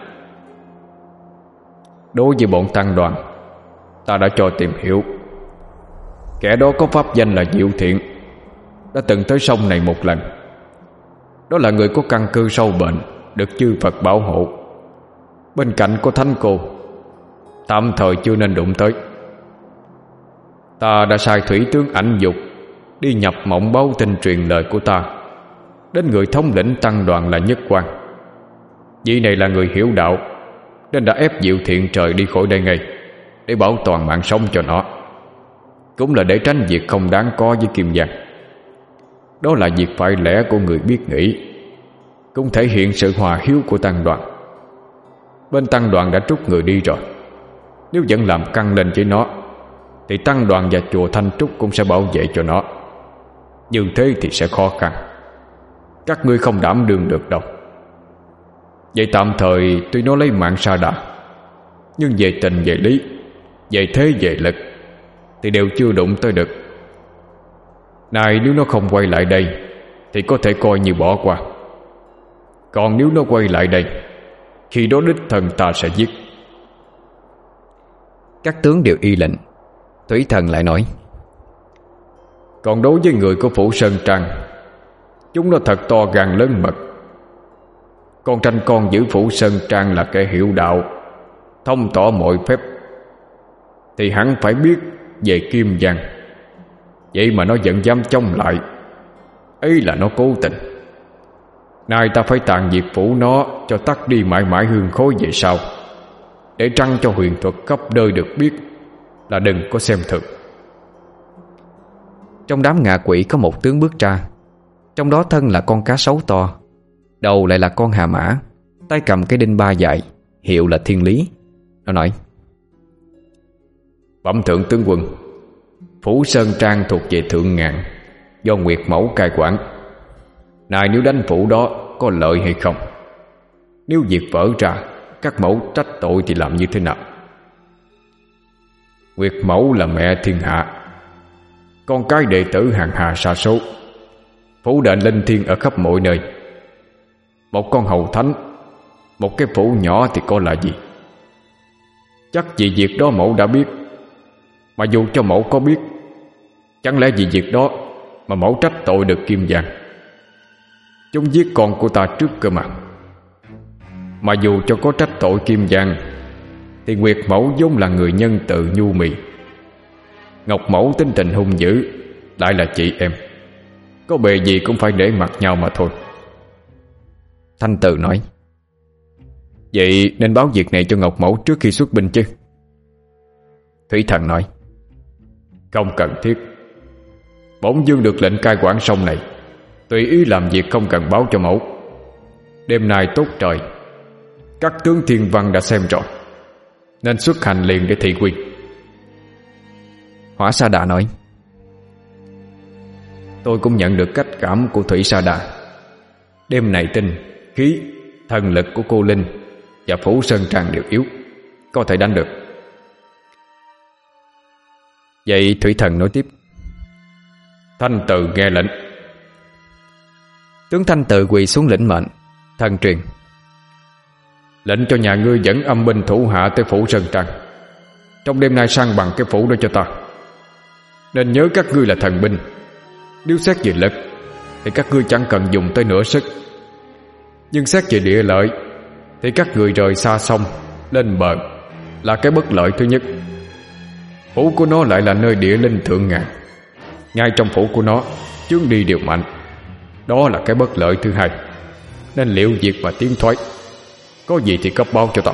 Đối với bọn Tăng Đoàn, ta đã cho tìm hiểu. Kẻ đó có pháp danh là Diệu Thiện, đã từng tới sông này một lần. Đó là người có căn cơ sâu bệnh, được chư Phật bảo hộ. Bên cạnh có Thánh Cô, tạm thời chưa nên đụng tới. Ta đã sai thủy tướng Ảnh Dục đi nhập mộng báo tin truyền lời của ta đến người thống lĩnh Tăng Đoàn là Nhất Quang. Vị này là người hiểu đạo, nên đã ép Diệu Thiện trời đi khỏi đây ngay, để bảo toàn mạng sống cho nó, cũng là để tránh việc không đáng có với Kim Giang. Đó là việc phải lẽ của người biết nghĩ, cũng thể hiện sự hòa hiếu của Tăng Đoàn. Bên Tăng Đoàn đã trút người đi rồi. Nếu vẫn làm căng lên với nó, thì Tăng Đoàn và chùa Thanh Trúc cũng sẽ bảo vệ cho nó. Như thế thì sẽ khó khăn, các ngươi không đảm đương được đâu. Vậy tạm thời tuy nó lấy mạng Sa Đà, nhưng về tình về lý, về thế về lực thì đều chưa đụng tới được. Này nếu nó không quay lại đây thì có thể coi như bỏ qua. Còn nếu nó quay lại đây, khi đó đích thân ta sẽ giết. Các tướng đều y lệnh. Thủy Thần lại nói: Còn đối với người của Phủ Sơn Trang, chúng nó thật to gan lớn mật. Con tranh con giữ Phủ Sơn Trang là kẻ hiểu đạo, thông tỏ mọi phép, thì hắn phải biết về Kim Giang. Vậy mà nó vẫn dám chống lại, ấy là nó cố tình. Nay ta phải tàn diệt phủ nó cho tắt đi mãi mãi hương khói về sau, để trăng cho huyền thuật khắp nơi được biết là đừng có xem thường. Trong đám ngạ quỷ có một tướng bước ra. Trong đó thân là con cá sấu to, đầu lại là con hà mã, tay cầm cái đinh ba dài, hiệu là Thiên Lý. Nó nói: Bẩm thượng tướng quân, Phủ Sơn Trang thuộc về Thượng Ngạn, do Nguyệt Mẫu cai quản. Này nếu đánh phủ đó có lợi hay không? Nếu việc vỡ ra, các mẫu trách tội thì làm như thế nào? Nguyệt Mẫu là mẹ thiên hạ, con cái đệ tử hàng hà sa số, phủ đền linh thiêng ở khắp mọi nơi. Một con hầu thánh, một cái phủ nhỏ thì có là gì? Chắc vì việc đó mẫu đã biết. Mà dù cho mẫu có biết, chẳng lẽ vì việc đó mà mẫu trách tội được Kim Giang? Chúng giết con của ta trước cơ mà. Mà dù cho có trách tội Kim Giang, thì Nguyệt Mẫu vốn là người nhân từ nhu mì, Ngọc Mẫu tính tình hung dữ, lại là chị em, có bề gì cũng phải để mặt nhau mà thôi. Thanh Từ nói: Vậy nên báo việc này cho Ngọc Mẫu trước khi xuất binh chứ? Thủy Thần nói: Không cần thiết. Bổn vương được lệnh cai quản sông này, tùy ý làm việc không cần báo cho mẫu. Đêm nay tốt trời, các tướng thiên văn đã xem rồi, nên xuất hành liền để thị quy. Hỏa Sa Đà nói: Tôi cũng nhận được cách cảm của Thủy Sa Đà. Đêm này tinh, khí, thần lực của cô Linh và Phủ Sơn Trang đều yếu, có thể đánh được. Vậy Thủy Thần nói tiếp: Thanh Từ nghe lệnh. Tướng Thanh Từ quỳ xuống lĩnh mệnh. Thần truyền: Lệnh cho nhà ngươi dẫn âm binh thủ hạ tới Phủ Sơn Trang, trong đêm nay sang bằng cái phủ đó cho ta. Nên nhớ các ngươi là thần binh, nếu xét về lực thì các ngươi chẳng cần dùng tới nửa sức, nhưng xét về địa lợi thì các người rời xa sông lên bờ là cái bất lợi thứ nhất. Phủ của nó lại là nơi địa linh thượng ngàn. Ngay trong phủ của nó chướng đi điều mạnh. Đó là cái bất lợi thứ hai. Nên liệu việc mà tiến thoái, có gì thì cấp báo cho tao.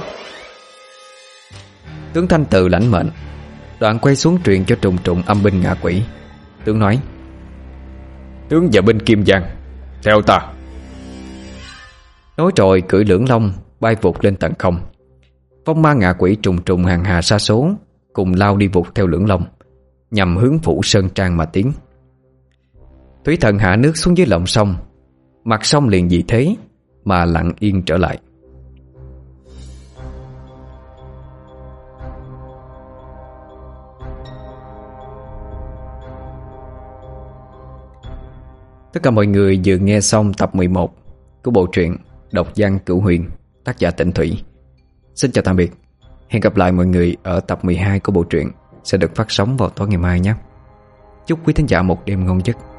Tướng Thanh Từ lãnh mệnh, đoạn quay xuống truyền cho Trùng Trùng âm binh ngạ quỷ. Tướng nói: tướng và binh Kim Giang, theo ta. Nói rồi cưỡi lưỡng long bay vụt lên tận không. Phong ma ngạ quỷ Trùng Trùng hàng hà sa số cùng lao đi vụt theo lưỡng long, nhằm hướng phủ Sơn Trang mà tiến. Thủy Thần hạ nước xuống dưới lòng sông, mặt sông liền vì thế mà lặng yên trở lại. Tất cả mọi người vừa nghe xong tập 11 của bộ truyện Độc Văn Cửu Huyền, tác giả Tịnh Thủy. Xin chào tạm biệt. Hẹn gặp lại mọi người ở tập 12 của bộ truyện sẽ được phát sóng vào tối ngày mai nhé. Chúc quý thính giả một đêm ngon giấc.